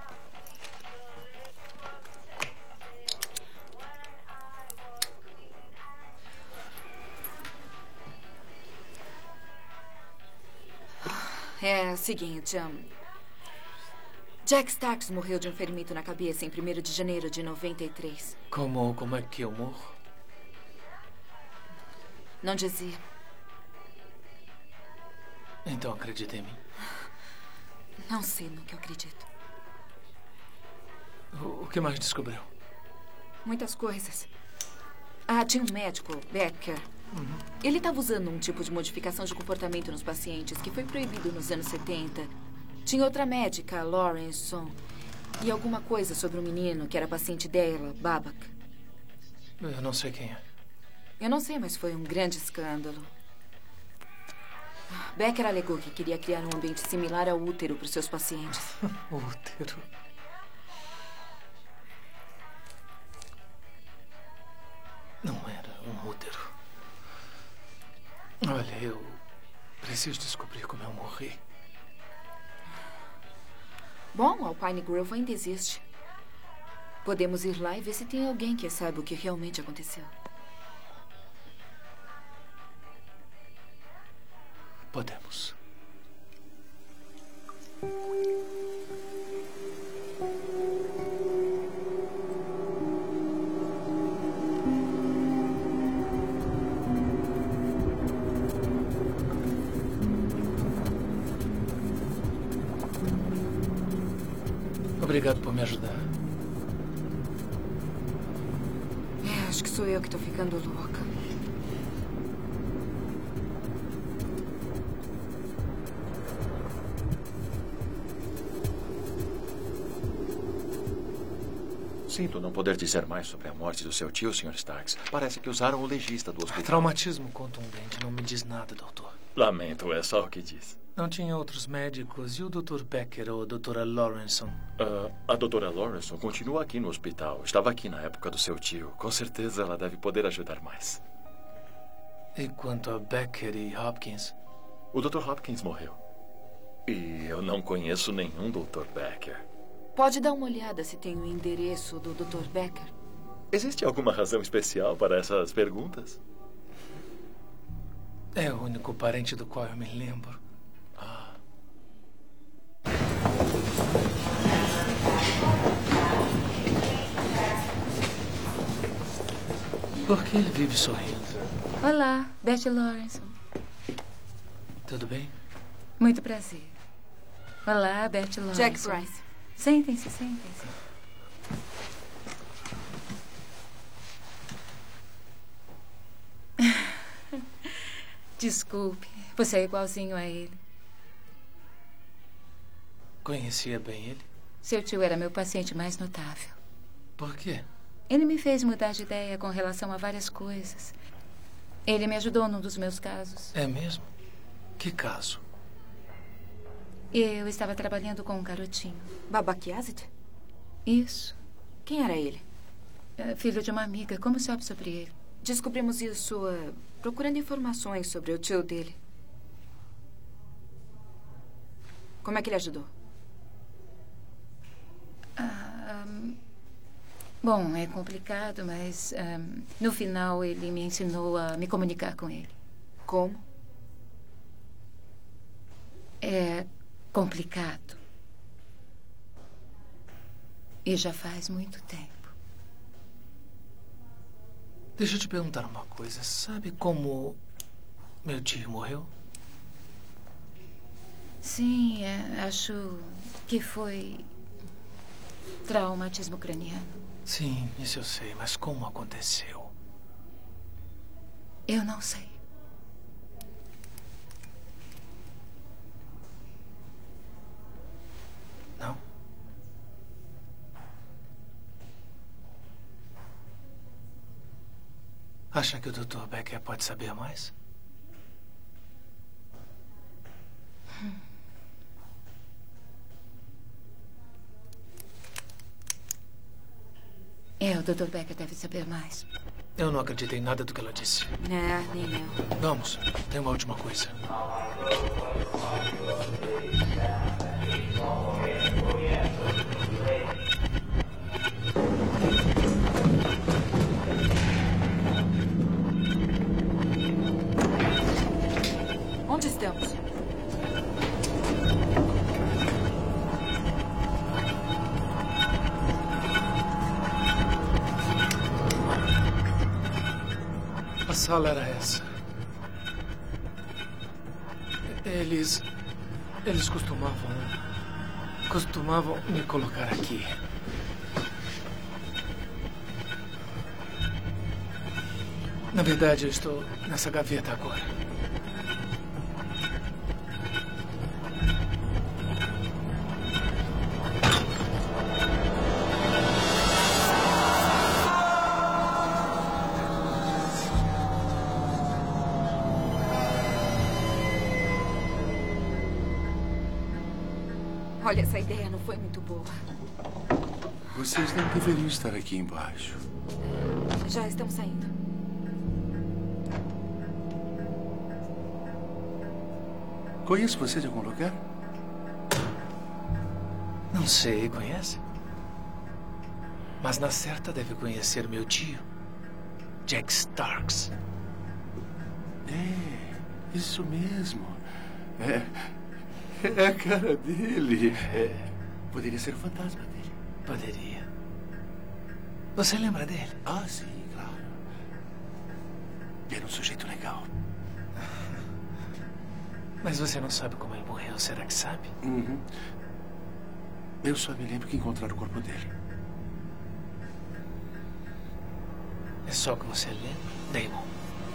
É o seguinte, Jack Starks morreu de um ferimento na cabeça em 1º de janeiro de 93. Como é que eu morro? Não dizia. Então acredita em mim. Não sei no que eu acredito. O que mais descobriu? Muitas coisas. Tinha um médico, Becker. Ele estava usando um tipo de modificação de comportamento nos pacientes que foi proibido nos anos 70. Tinha outra médica, Lawrenson, e alguma coisa sobre um menino que era paciente dela, Babak. Eu não sei quem é. Eu não sei, mas foi um grande escândalo. Becker alegou que queria criar um ambiente similar ao útero para os seus pacientes. Útero? Não era um útero. Olha, eu preciso descobrir como eu morri. Bom, Alpine Grove ainda existe. Podemos ir lá e ver se tem alguém que saiba o que realmente aconteceu. Podemos. Obrigado por me ajudar. Acho que sou eu que estou ficando louca. Sinto não poder dizer mais sobre a morte do seu tio, Sr. Starks. Parece que usaram o legista do hospital. Traumatismo contundente não me diz nada, doutor. Lamento, é só o que diz. Não tinha outros médicos. E o Dr. Becker ou a Dra. Lawrenson? A doutora Lawrenson continua aqui no hospital. Estava aqui na época do seu tio. Com certeza ela deve poder ajudar mais. E quanto a Becker e Hopkins? O Dr. Hopkins morreu. E eu não conheço nenhum Dr. Becker. Pode dar uma olhada se tem o endereço do Dr. Becker? Existe alguma razão especial para essas perguntas? É o único parente do qual eu me lembro. Por que ele vive sorrindo? Olá, Betty Lawrenson. Tudo bem? Muito prazer. Olá, Betty Lawrenson. Jack Bryce. Sentem-se, sentem-se. Desculpe, você é igualzinho a ele. Conhecia bem ele? Seu tio era meu paciente mais notável. Por quê? Ele me fez mudar de ideia com relação a várias coisas. Ele me ajudou num dos meus casos. É mesmo? Que caso? Eu estava trabalhando com um garotinho. Babaquiazit? Isso. Quem era ele? Filho de uma amiga. Como sabe sobre ele? Descobrimos isso procurando informações sobre o tio dele. Como é que ele ajudou? Bom, é complicado, mas no final ele me ensinou a me comunicar com ele. Como? É complicado. E já faz muito tempo. Deixa eu te perguntar uma coisa. Sabe como meu tio morreu? Sim, acho que foi traumatismo craniano. Sim, isso eu sei. Mas como aconteceu? Eu não sei. Não? Acha que o Dr. Becker pode saber mais? O Dr. Becker deve saber mais. Eu não acreditei em nada do que ela disse. Nem eu. Vamos, tem uma última coisa. Onde estamos? A sala era essa. Eles costumavam me colocar aqui. Na verdade, eu estou nessa gaveta agora. Olha, essa ideia não foi muito boa. Vocês não deveriam estar aqui embaixo. Já estamos saindo. Conheço você de algum lugar? Não sei, conhece? Mas na certa deve conhecer meu tio, Jack Starks. É, isso mesmo. É a cara dele. Poderia ser o fantasma dele. Poderia. Você lembra dele? Ah, sim, claro. Era um sujeito legal. Mas você não sabe como ele morreu, será que sabe? Uhum. Eu só me lembro que encontraram o corpo dele. É só o que você lembra, Damon?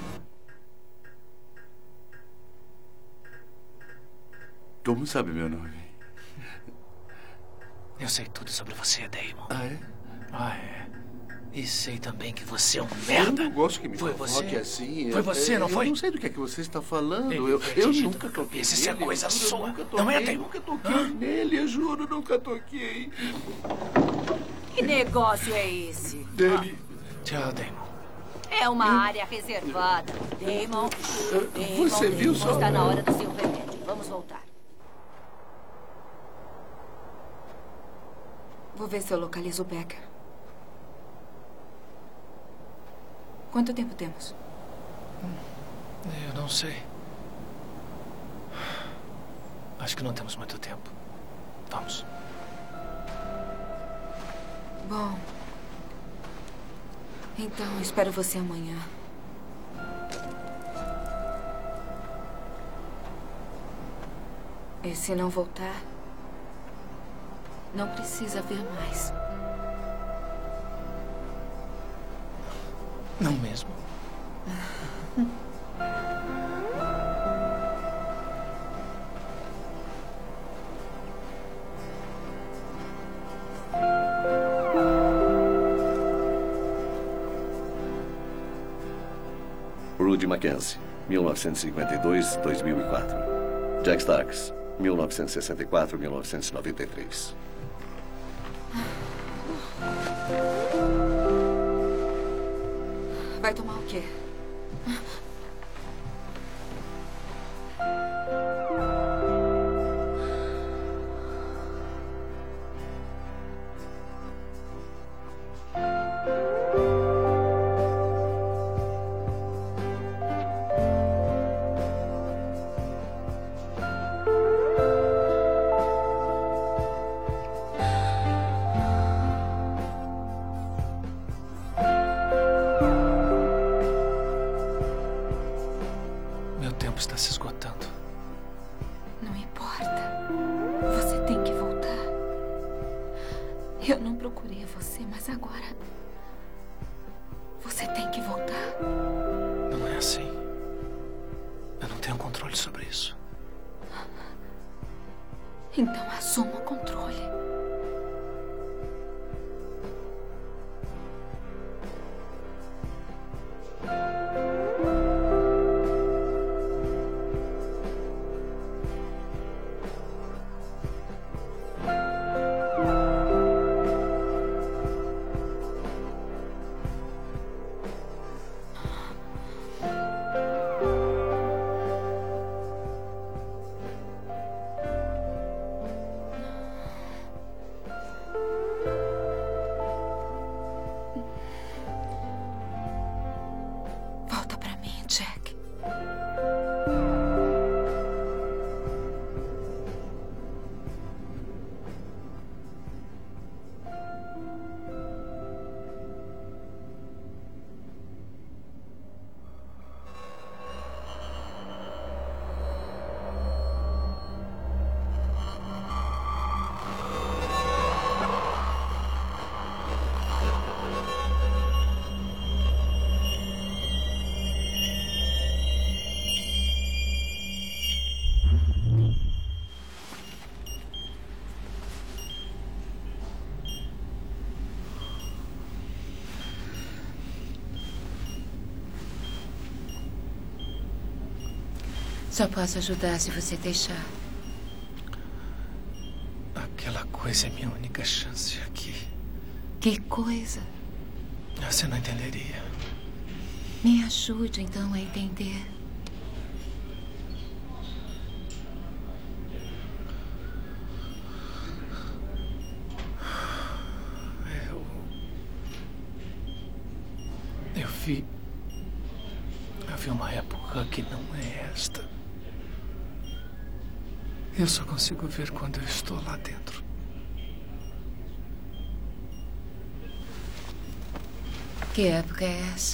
Como sabe meu nome? Eu sei tudo sobre você, Damon. Ah, é? Ah, é. E sei também que você é um merda. Eu não gosto que me Foi provoque você? assim. Foi você, não foi? Eu não sei do que é que você está falando. Ei, Eu nunca toquei isso nele. é coisa eu sua. Nunca toquei, Não é, Damon? nunca toquei nele, eu juro, nunca toquei. Que negócio é esse? Dele. Tchau, Damon. É uma área reservada. Damon, Você viu só? Está na hora do seu remédio. Vamos voltar. Vou ver se eu localizo o Becker. Quanto tempo temos? Eu não sei. Acho que não temos muito tempo. Vamos. Bom. Então, espero você amanhã. E se não voltar, não precisa vir mais. Não mesmo. Rudy Mackenzie, 1952-2004. Jack Starks, 1964-1993. Vai tomar o quê? Meu tempo está se esgotando. Não importa. Você tem que voltar. Eu não procurei você, mas agora... Você tem que voltar. Não é assim. Eu não tenho controle sobre isso. Então assuma o controle. Volta pra mim, Jack. Só posso ajudar se você deixar. Aquela coisa é minha única chance aqui. Que coisa? Você não entenderia. Me ajude, então, a entender. Eu vi uma época que não é esta. Eu só consigo ver quando eu estou lá dentro. Que época é essa?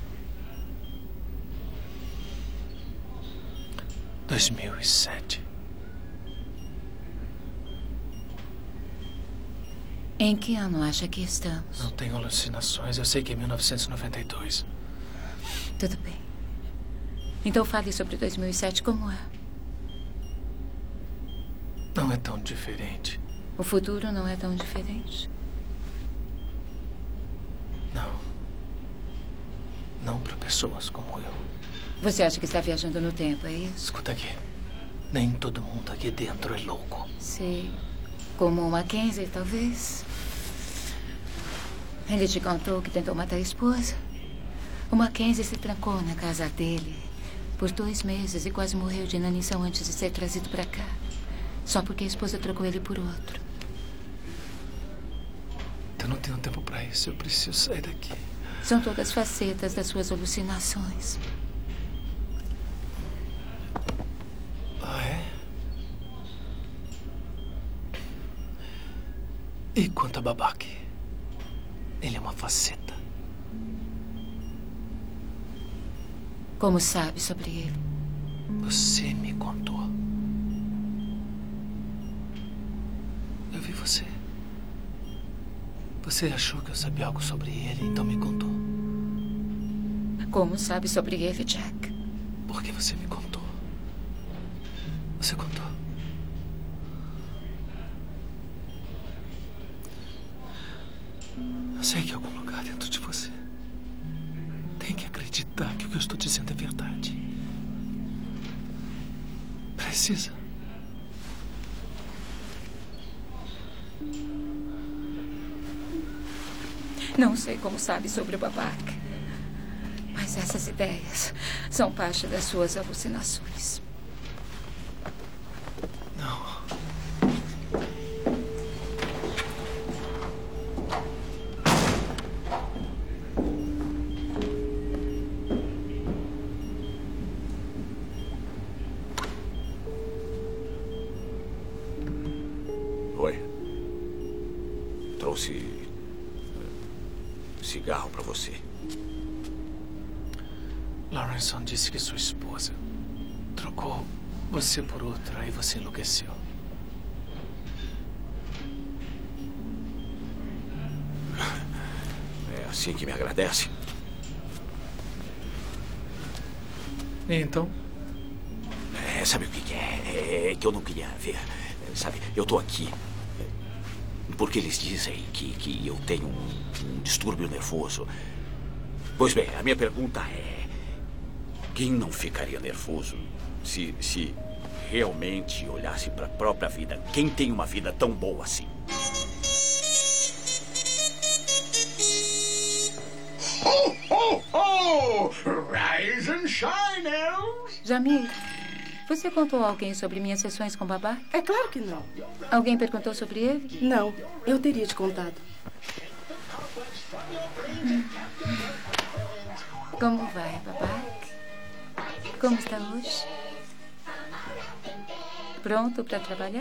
2007. Em que ano acha que estamos? Não tenho alucinações. Eu sei que é 1992. Tudo bem. Então fale sobre 2007 como é. Não é tão diferente. O futuro não é tão diferente. Não. Não para pessoas como eu. Você acha que está viajando no tempo, é isso? Escuta aqui. Nem todo mundo aqui dentro é louco. Sei. Como o Mackenzie, talvez. Ele te contou que tentou matar a esposa? O Mackenzie se trancou na casa dele por 2 meses e quase morreu de inanição antes de ser trazido para cá. Só porque a esposa trocou ele por outro. Eu não tenho tempo para isso. Eu preciso sair daqui. São todas facetas das suas alucinações. Ah, é? E quanto a Babak? Ele é uma faceta. Como sabe sobre ele? Você me contou. Eu vi você. Você achou que eu sabia algo sobre ele, então me contou. Como sabe sobre ele, Jack? Porque você me contou. Você contou. Eu sei que em algum lugar dentro de você tem que acreditar que o que eu estou dizendo é verdade. Precisa. Não sei como sabe sobre o Babak. Mas essas ideias são parte das suas alucinações. Não. Oi. Trouxe cigarro para você. Lawrenson disse que sua esposa trocou você por outra e você enlouqueceu. É assim que me agradece? E então? Sabe o que é? É que eu não queria ver. Sabe, eu tô aqui porque eles dizem que eu tenho um distúrbio nervoso. Pois bem, a minha pergunta é: quem não ficaria nervoso se realmente olhasse para a própria vida? Quem tem uma vida tão boa assim? Ho, ho, ho! Rise and shine, elves! Jamil, você contou a alguém sobre minhas sessões com Babak? É claro que não. Alguém perguntou sobre ele? Não, eu teria te contado. Como vai, Babak? Como está hoje? Pronto para trabalhar?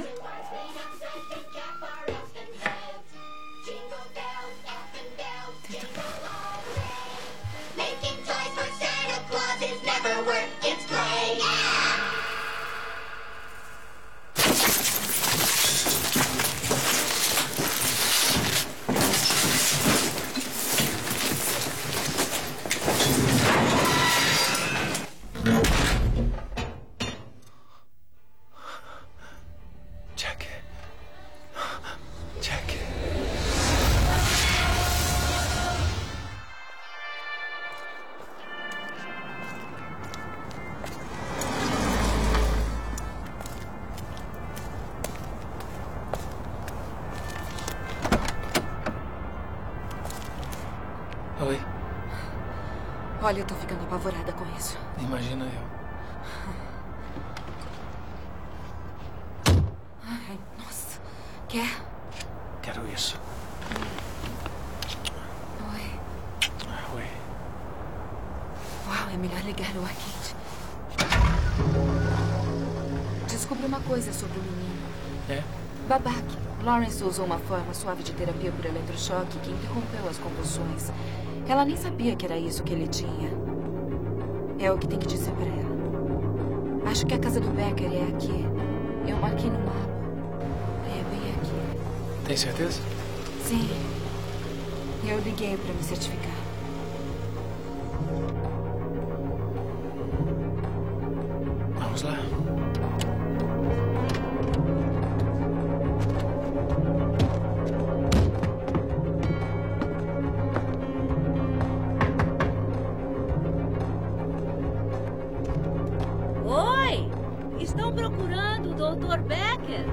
Oi. Olha, eu tô ficando apavorada com isso. Imagina eu. Ai, nossa. Quer? Quero isso. Oi. Oi. Uau, é melhor ligar o ar quente. Descobri uma coisa sobre o menino. É? Babak. Lawrence usou uma forma suave de terapia por eletrochoque que interrompeu as convulsões. Ela nem sabia que era isso que ele tinha. É o que tem que dizer pra ela. Acho que a casa do Becker é aqui. Eu marquei no mapa. É bem aqui. Tem certeza? Sim. Eu liguei pra me certificar. Vamos lá. estão procurando o Dr. Becker.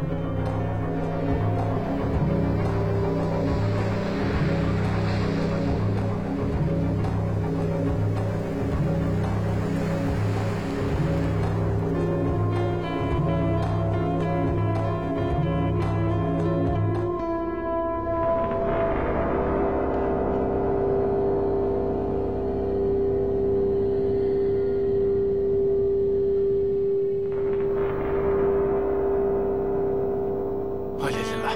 Olha ele lá.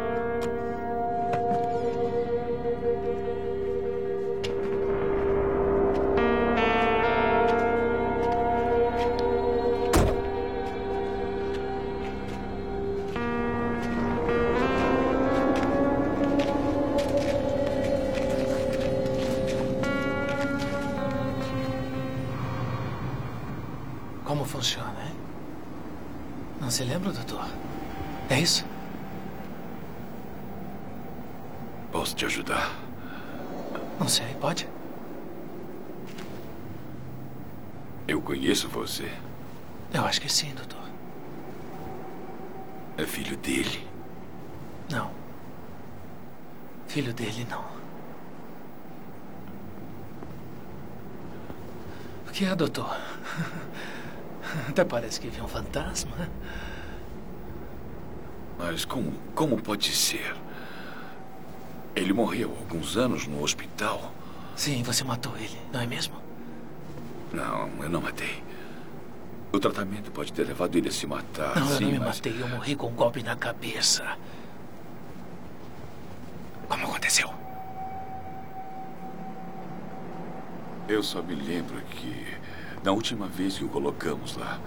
Como funciona, hein? Não se lembra, doutor? É isso? Posso te ajudar? Não sei, pode? Eu conheço você. Eu acho que sim, doutor. É filho dele? Não. Filho dele, não. O que é, doutor? Até parece que viu um fantasma. Mas como pode ser? Ele morreu há alguns anos no hospital. Sim, você matou ele, não é mesmo? Não, eu não matei. O tratamento pode ter levado ele a se matar. Não, eu sim, não me mas... matei, eu morri com um golpe na cabeça. Como aconteceu? Eu só me lembro que, na última vez que o colocamos lá,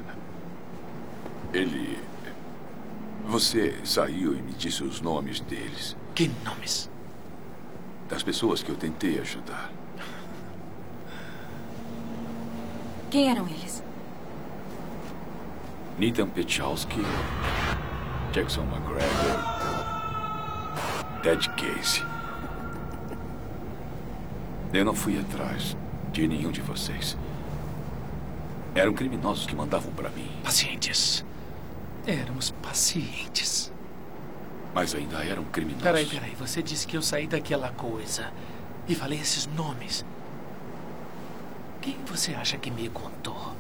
ele... Você saiu e me disse os nomes deles. Que nomes? Das pessoas que eu tentei ajudar. Quem eram eles? Nathan Pechowski, Jackson McGregor, Ted Casey. Eu não fui atrás de nenhum de vocês. Eram criminosos que mandavam para mim. Pacientes. Éramos pacientes. Mas ainda eram criminosos. Peraí. Você disse que eu saí daquela coisa e falei esses nomes. Quem você acha que me contou?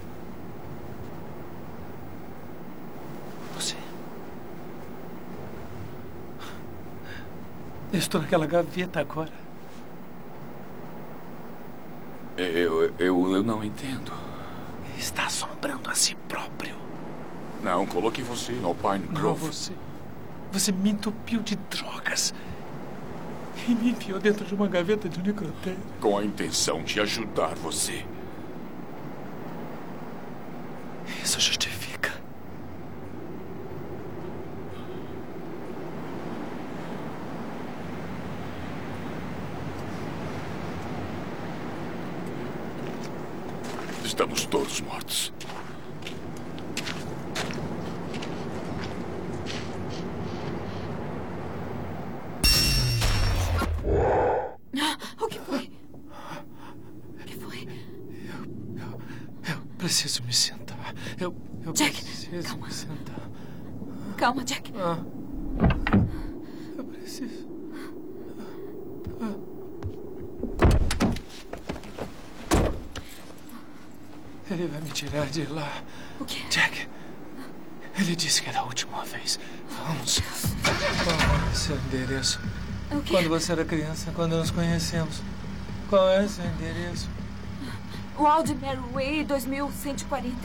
Você. Eu estou naquela gaveta agora. Eu não entendo. Está assombrando a si próprio. Não, coloquei você no Pine Grove. Não, você me entupiu de drogas e me enfiou dentro de uma gaveta de necrotério. Com a intenção de ajudar você. Isso justifica. Estamos todos mortos. O que foi? O que foi? Eu preciso me sentar. Eu Jack, preciso calma. me sentar. Calma, Jack. Eu preciso. Ele vai me tirar de lá. O quê? Jack, ele disse que era a última vez. Vamos. Qual é seu endereço? O quê? Quando você era criança, quando nos conhecemos. Qual é seu endereço? Waldemar Way, 2140.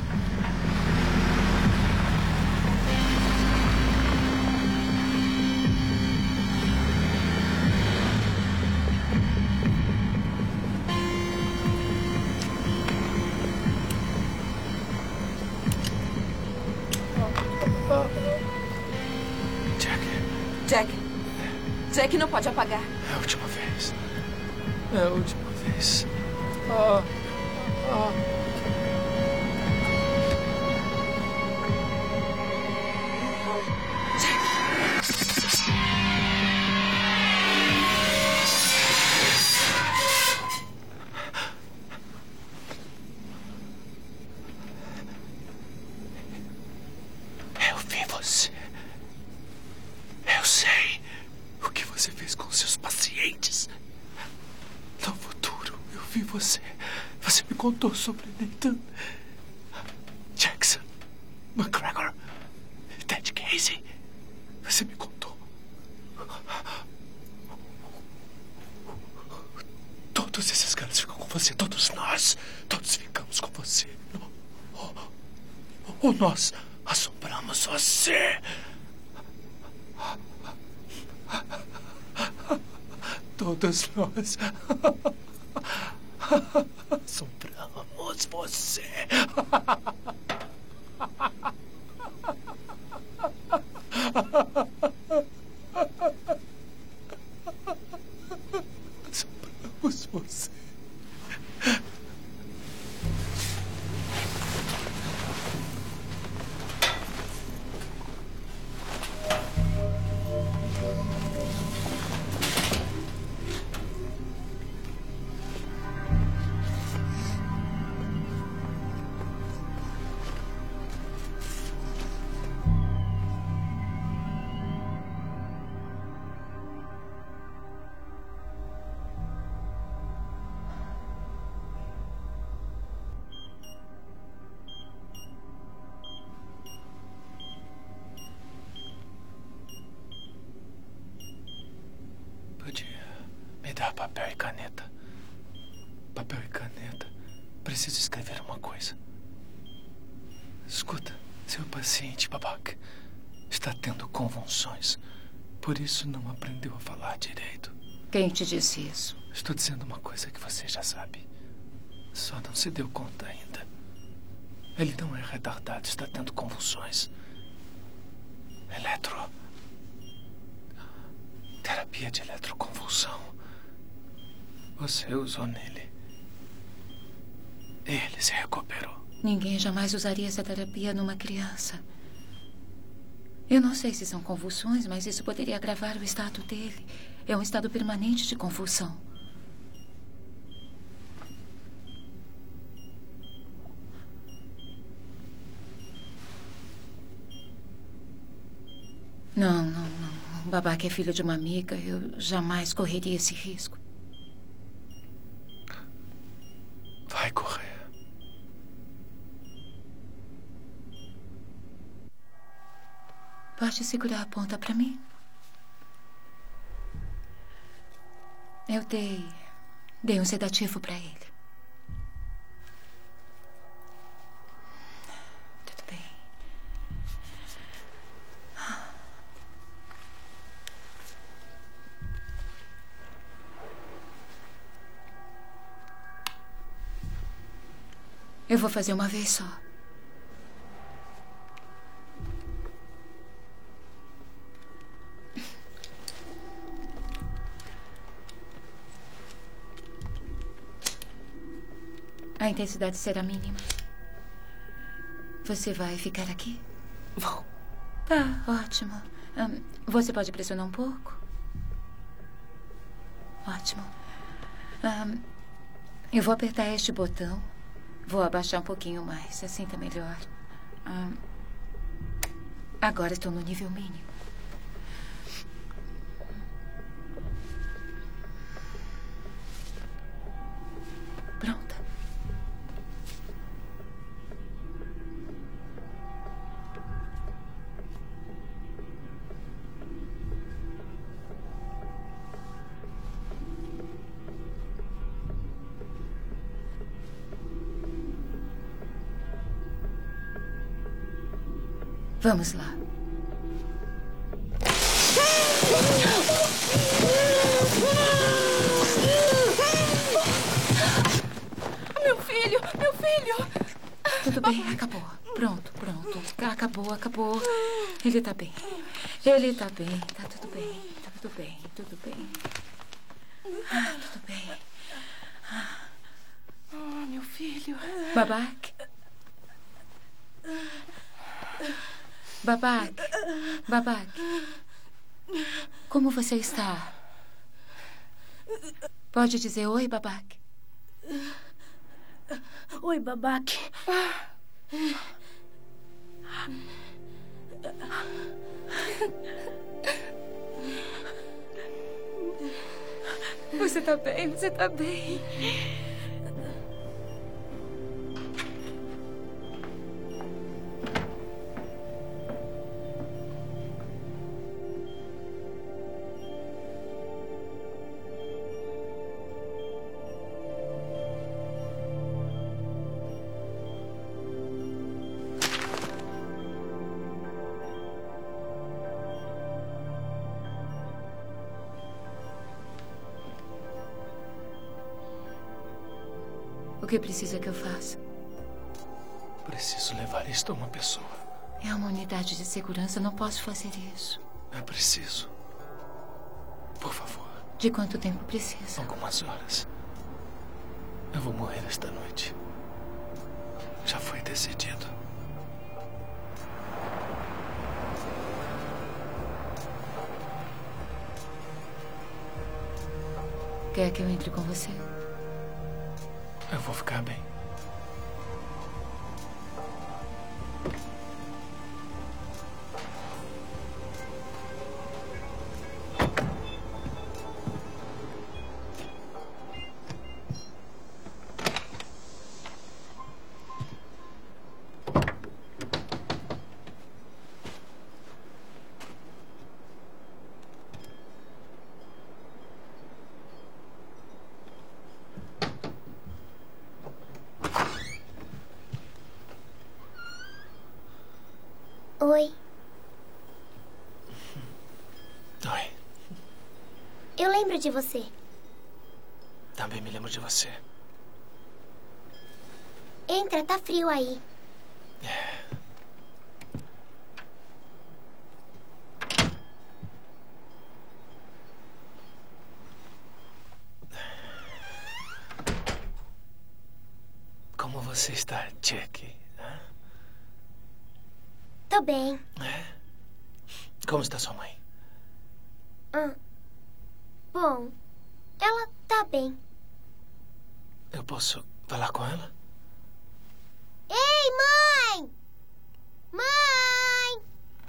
Jack não pode apagar. É a última vez. É a última vez. você. Eu sei o que você fez com seus pacientes. No futuro, eu vi você. Você me contou sobre Nathan Jackson, McGregor, Ted Casey. Você me contou. Todos esses caras ficam com você. Todos nós. Todos ficamos com você. Ou nós assombramos você. Todos nós assombramos você. Assombramos você. Me dá papel e caneta. Papel e caneta. Preciso escrever uma coisa. Escuta, seu paciente, babaca, está tendo convulsões. Por isso não aprendeu a falar direito. Quem te disse isso? Estou dizendo uma coisa que você já sabe. Só não se deu conta ainda. Ele não é retardado, está tendo convulsões. Terapia de eletroconvulsão. Você usou nele. Ele se recuperou. Ninguém jamais usaria essa terapia numa criança. Eu não sei se são convulsões, mas isso poderia agravar o estado dele. É um estado permanente de convulsão. Não. O babaca é filho de uma amiga. Eu jamais correria esse risco. Vai correr. Pode segurar a ponta para mim? Eu dei um sedativo para ele. Tudo bem. Eu vou fazer uma vez só. A intensidade será mínima. Você vai ficar aqui? Vou. Tá, ótimo. Você pode pressionar um pouco? Ótimo. Eu vou apertar este botão. Vou abaixar um pouquinho mais. Assim tá melhor. Agora estou no nível mínimo. Pronta. Vamos lá. Meu filho! Meu filho! Tudo bem, acabou. Pronto. Acabou. Ele tá bem. Tá tudo bem. Tudo bem. Tudo bem. Oh, meu filho. Babaca. Como você está? Pode dizer oi, babaca? Oi, babaca. Você tá bem? Você tá bem? O que precisa que eu faça? Preciso levar isto a uma pessoa. É uma unidade de segurança. Não posso fazer isso. É preciso. Por favor. De quanto tempo precisa? Algumas horas. Eu vou morrer esta noite. Já foi decidido. Quer que eu entre com você? Eu vou ficar bem. Oi. Oi. Eu lembro de você. Também me lembro de você. Entra, tá frio aí. Como você está, Jack? Tô bem. Como está sua mãe? Bom, ela tá bem. Eu posso falar com ela? Ei, mãe! Mãe!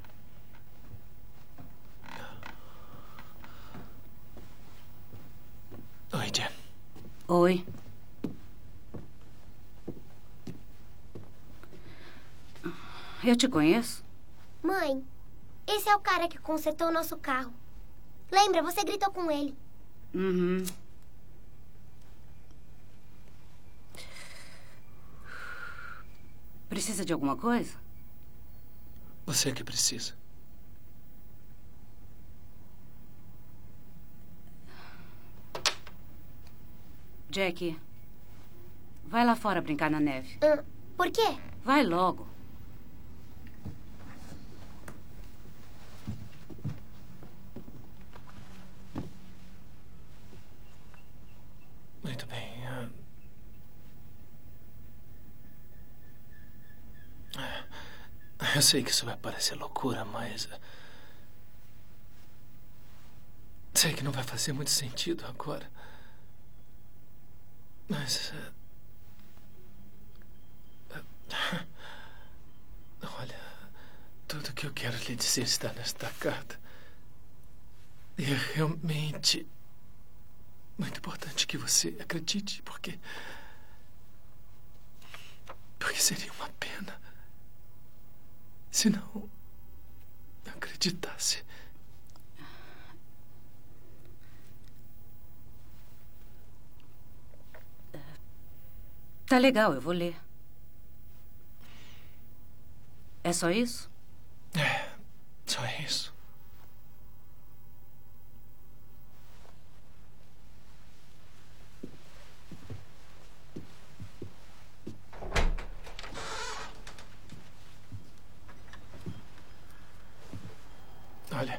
Oi, Jen. Oi. Eu te conheço? Mãe, esse é o cara que consertou o nosso carro. Lembra, você gritou com ele. Uhum. Precisa de alguma coisa? Você que precisa. Jack, vai lá fora brincar na neve. Por quê? Vai logo. Muito bem. Eu sei que isso vai parecer loucura, mas... sei que não vai fazer muito sentido agora. Mas... olha, tudo que eu quero lhe dizer está nesta carta. E é realmente muito importante que você acredite, porque seria uma pena se não acreditasse. Tá legal, eu vou ler. É só isso? É, só isso. Olha.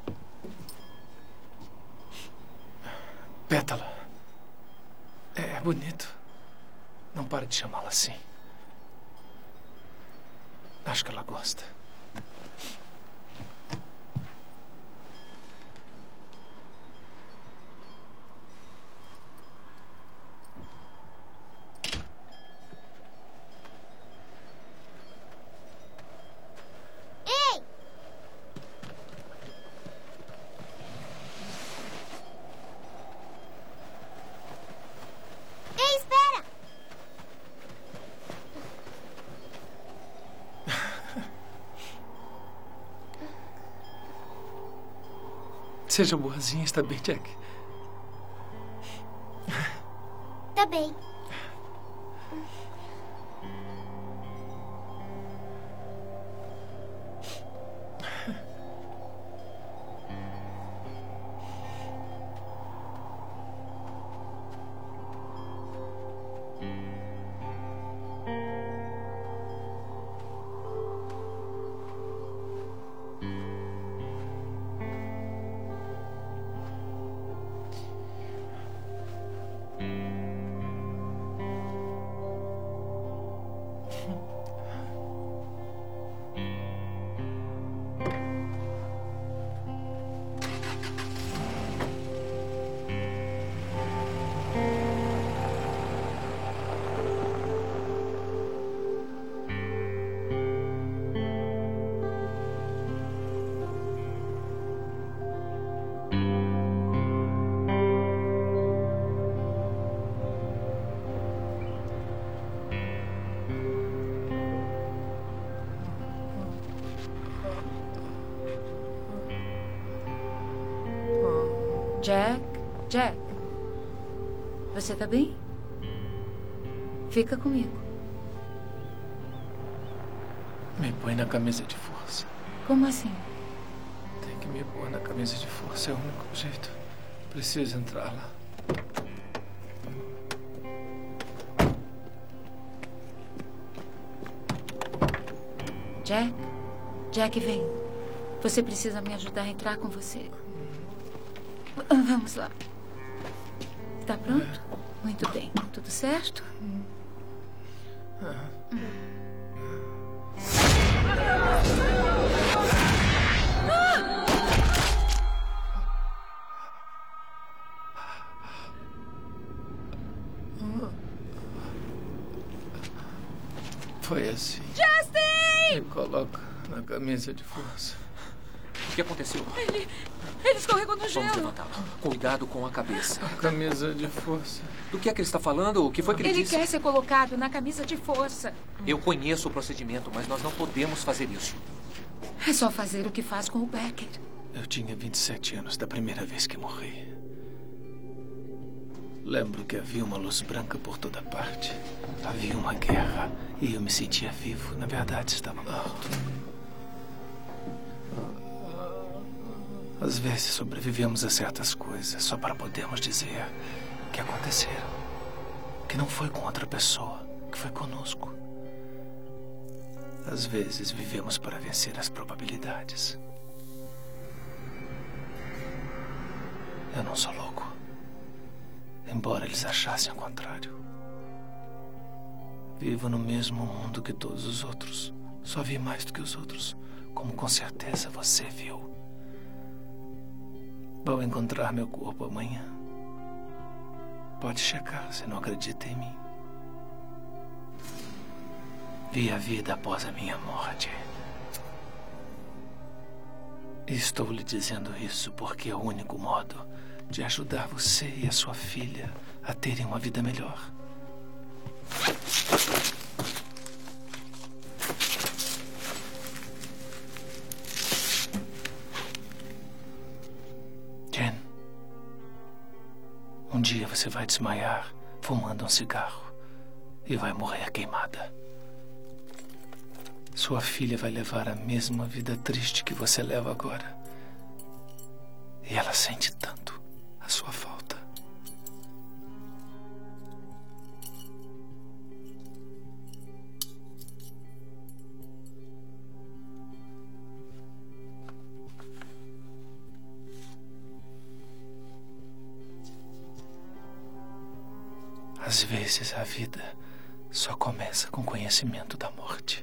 Pétala. É bonito. Não pare de chamá-la assim. Acho que ela gosta. Ei! Seja boazinha, está bem, Jack? Tá bem. Jack, você tá bem? Fica comigo. Me põe na camisa de força. Como assim? Tem que me pôr na camisa de força, é o único jeito. Preciso entrar lá. Jack, vem. Você precisa me ajudar a entrar com você. Vamos lá. Tá pronto? Muito bem. Tudo certo? Foi assim. Justin! Me coloca na camisa de força. O que aconteceu? Ele escorregou no gelo. Vamos levantá-lo. Cuidado com a cabeça. A camisa de força. Do que é que ele está falando? O que foi que ele disse? Ele quer ser colocado na camisa de força. Eu conheço o procedimento, mas nós não podemos fazer isso. É só fazer o que faz com o Becker. Eu tinha 27 anos da primeira vez que morri. Lembro que havia uma luz branca por toda parte. Havia uma guerra e eu me sentia vivo. Na verdade, estava morto. Às vezes sobrevivemos a certas coisas só para podermos dizer que aconteceram. Que não foi com outra pessoa, que foi conosco. Às vezes vivemos para vencer as probabilidades. Eu não sou louco. Embora eles achassem o contrário. Vivo no mesmo mundo que todos os outros. Só vi mais do que os outros, como com certeza você viu. Vou encontrar meu corpo amanhã. Pode checar se não acredita em mim. Vi a vida após a minha morte. Estou lhe dizendo isso porque é o único modo de ajudar você e a sua filha a terem uma vida melhor. Jen, um dia você vai desmaiar fumando um cigarro e vai morrer queimada. Sua filha vai levar a mesma vida triste que você leva agora. E ela sente tanto a sua falta. Às vezes a vida só começa com conhecimento da morte.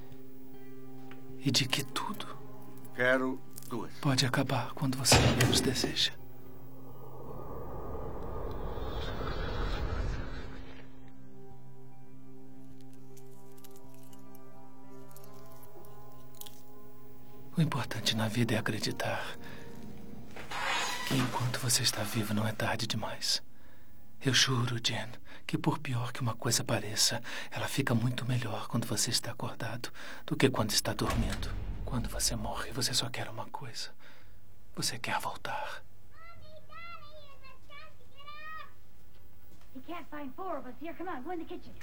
E de que tudo Quero 2. pode acabar quando você menos deseja. O importante na vida é acreditar que enquanto você está vivo não é tarde demais. Eu juro, Jen, que por pior que uma coisa pareça, ela fica muito melhor quando você está acordado do que quando está dormindo. Quando você morre, você só quer uma coisa: Você quer voltar? You can't find four of us here. Come on, go in the kitchen.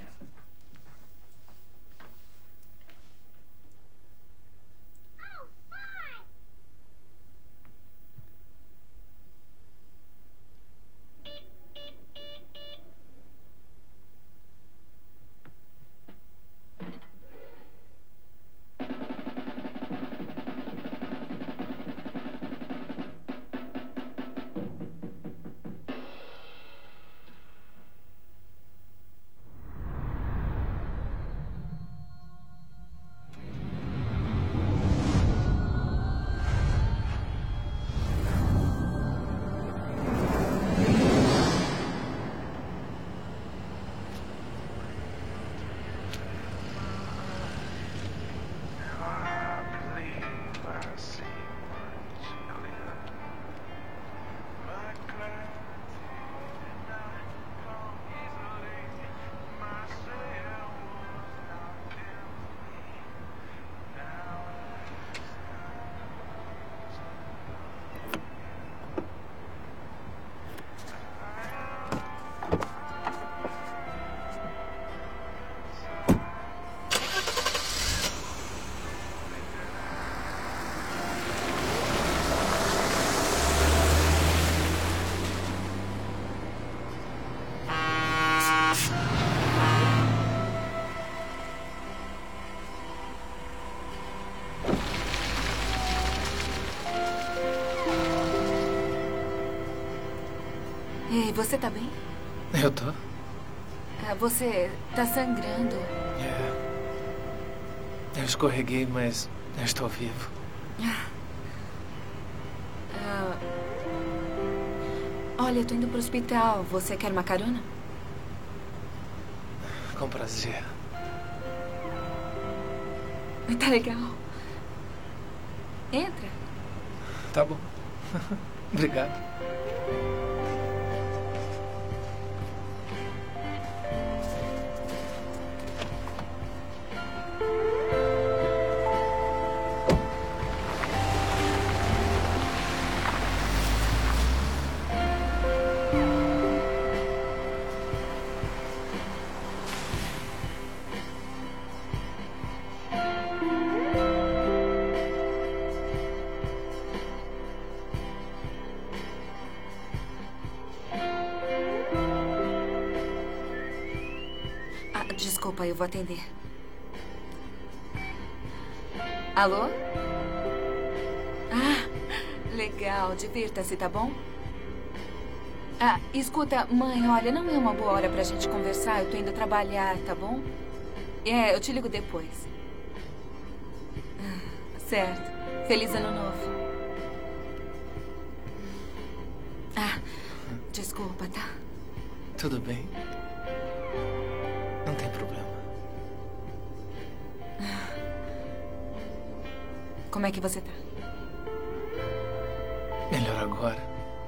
Ei, você tá bem? Eu tô. Você tá sangrando. Eu escorreguei, mas eu estou vivo. Olha, eu tô indo pro hospital. Você quer uma carona? Com prazer. Tá legal. Entra. Tá bom. Obrigado. Desculpa, eu vou atender. Alô? Legal. Divirta-se, tá bom? Escuta, mãe, olha, não é uma boa hora pra gente conversar. Eu tô indo trabalhar, tá bom? Eu te ligo depois. Certo. Feliz Ano Novo. Desculpa, tá? Tudo bem. Não tem problema. Como é que você tá? Melhor agora.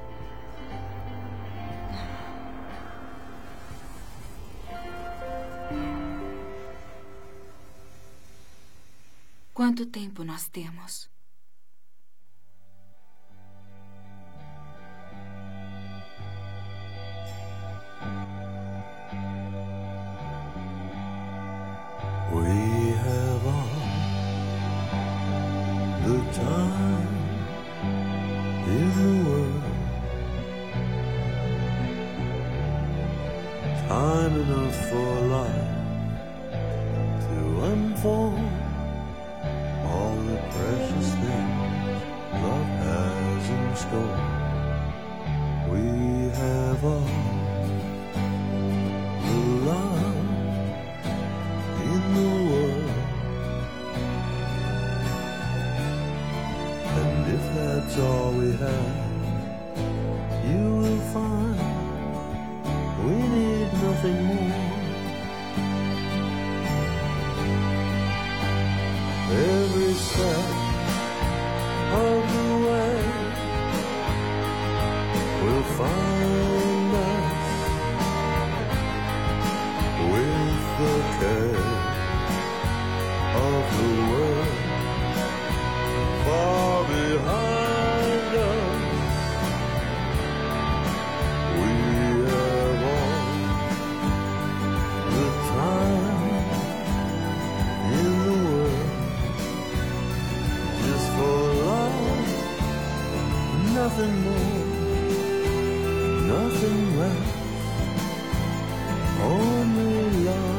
Quanto tempo nós temos? We have all the time in the world, time enough for life to unfold all the precious things love has in store. We have all the love in the world, and if that's all we have, you will find we need nothing more. Every step of the way will find us with the care of the world far behind us. nothing more, nothing less, only love.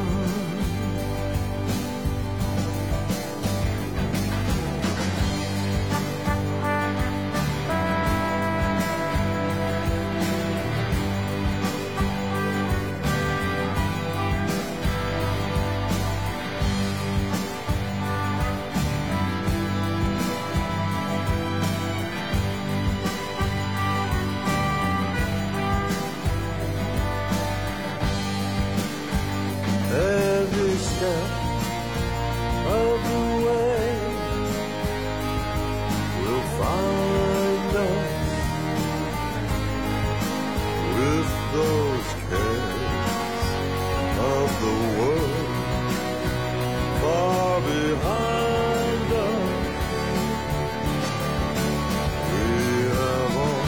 Every step of the way will find us with those cares of the world far behind us. We have all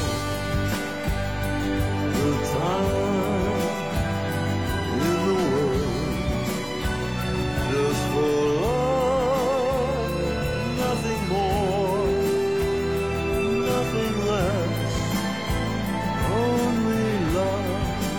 the time in the world just for love, nothing more, nothing less, only love.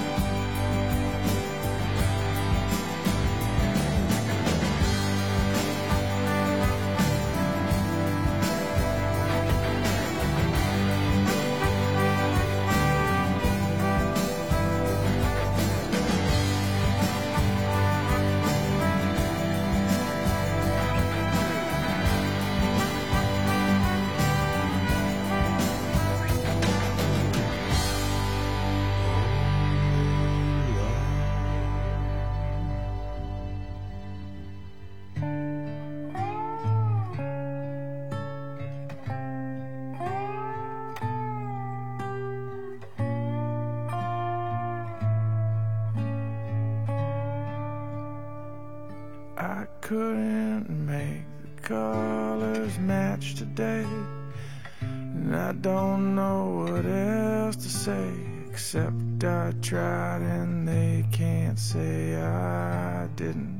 I couldn't make the colors match today, and I don't know what else to say, except I tried and they can't say I didn't.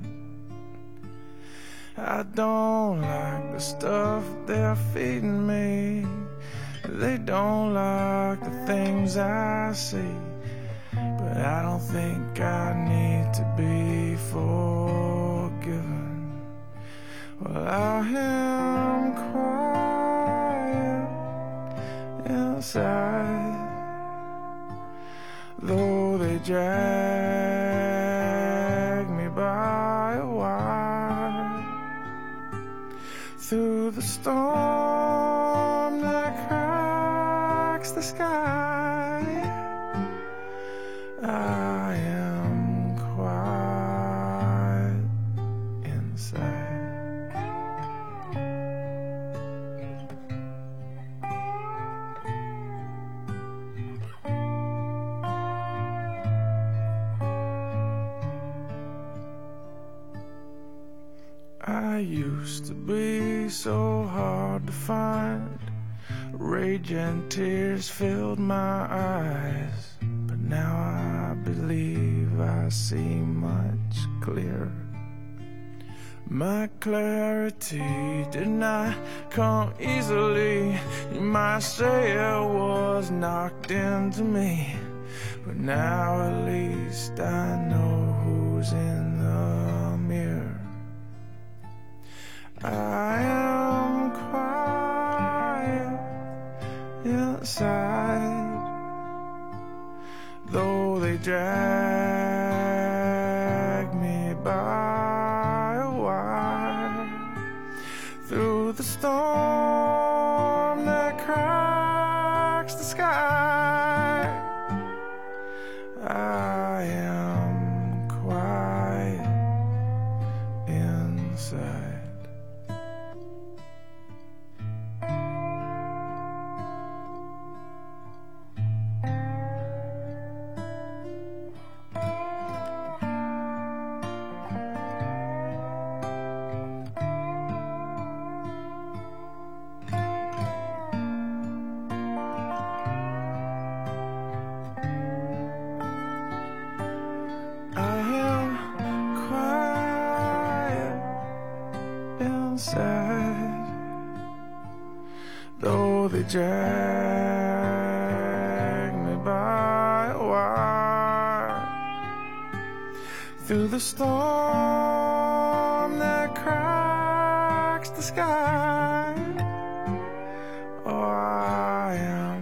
I don't like the stuff they're feeding me, they don't like the things I see, but I don't think I need to be forgiven. Well, I am quiet inside, though they drag me by a wire through the storm that cracks the sky. I am quiet inside. I used to be so hard to find, rage and tears filled my eyes, but now I believe I see much clearer. My clarity did not come easily, you might say it was knocked into me, but now at least I know who's in the mirror. I am quiet inside, though they drag me by a wire through the storm that cracks the sky. I am quiet inside. Though they drag through the storm that cracks the sky. Oh, I am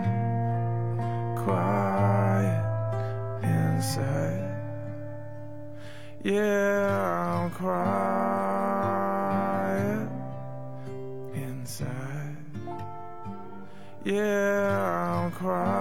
quiet inside. Yeah, I'm quiet inside. Yeah, I'm quiet.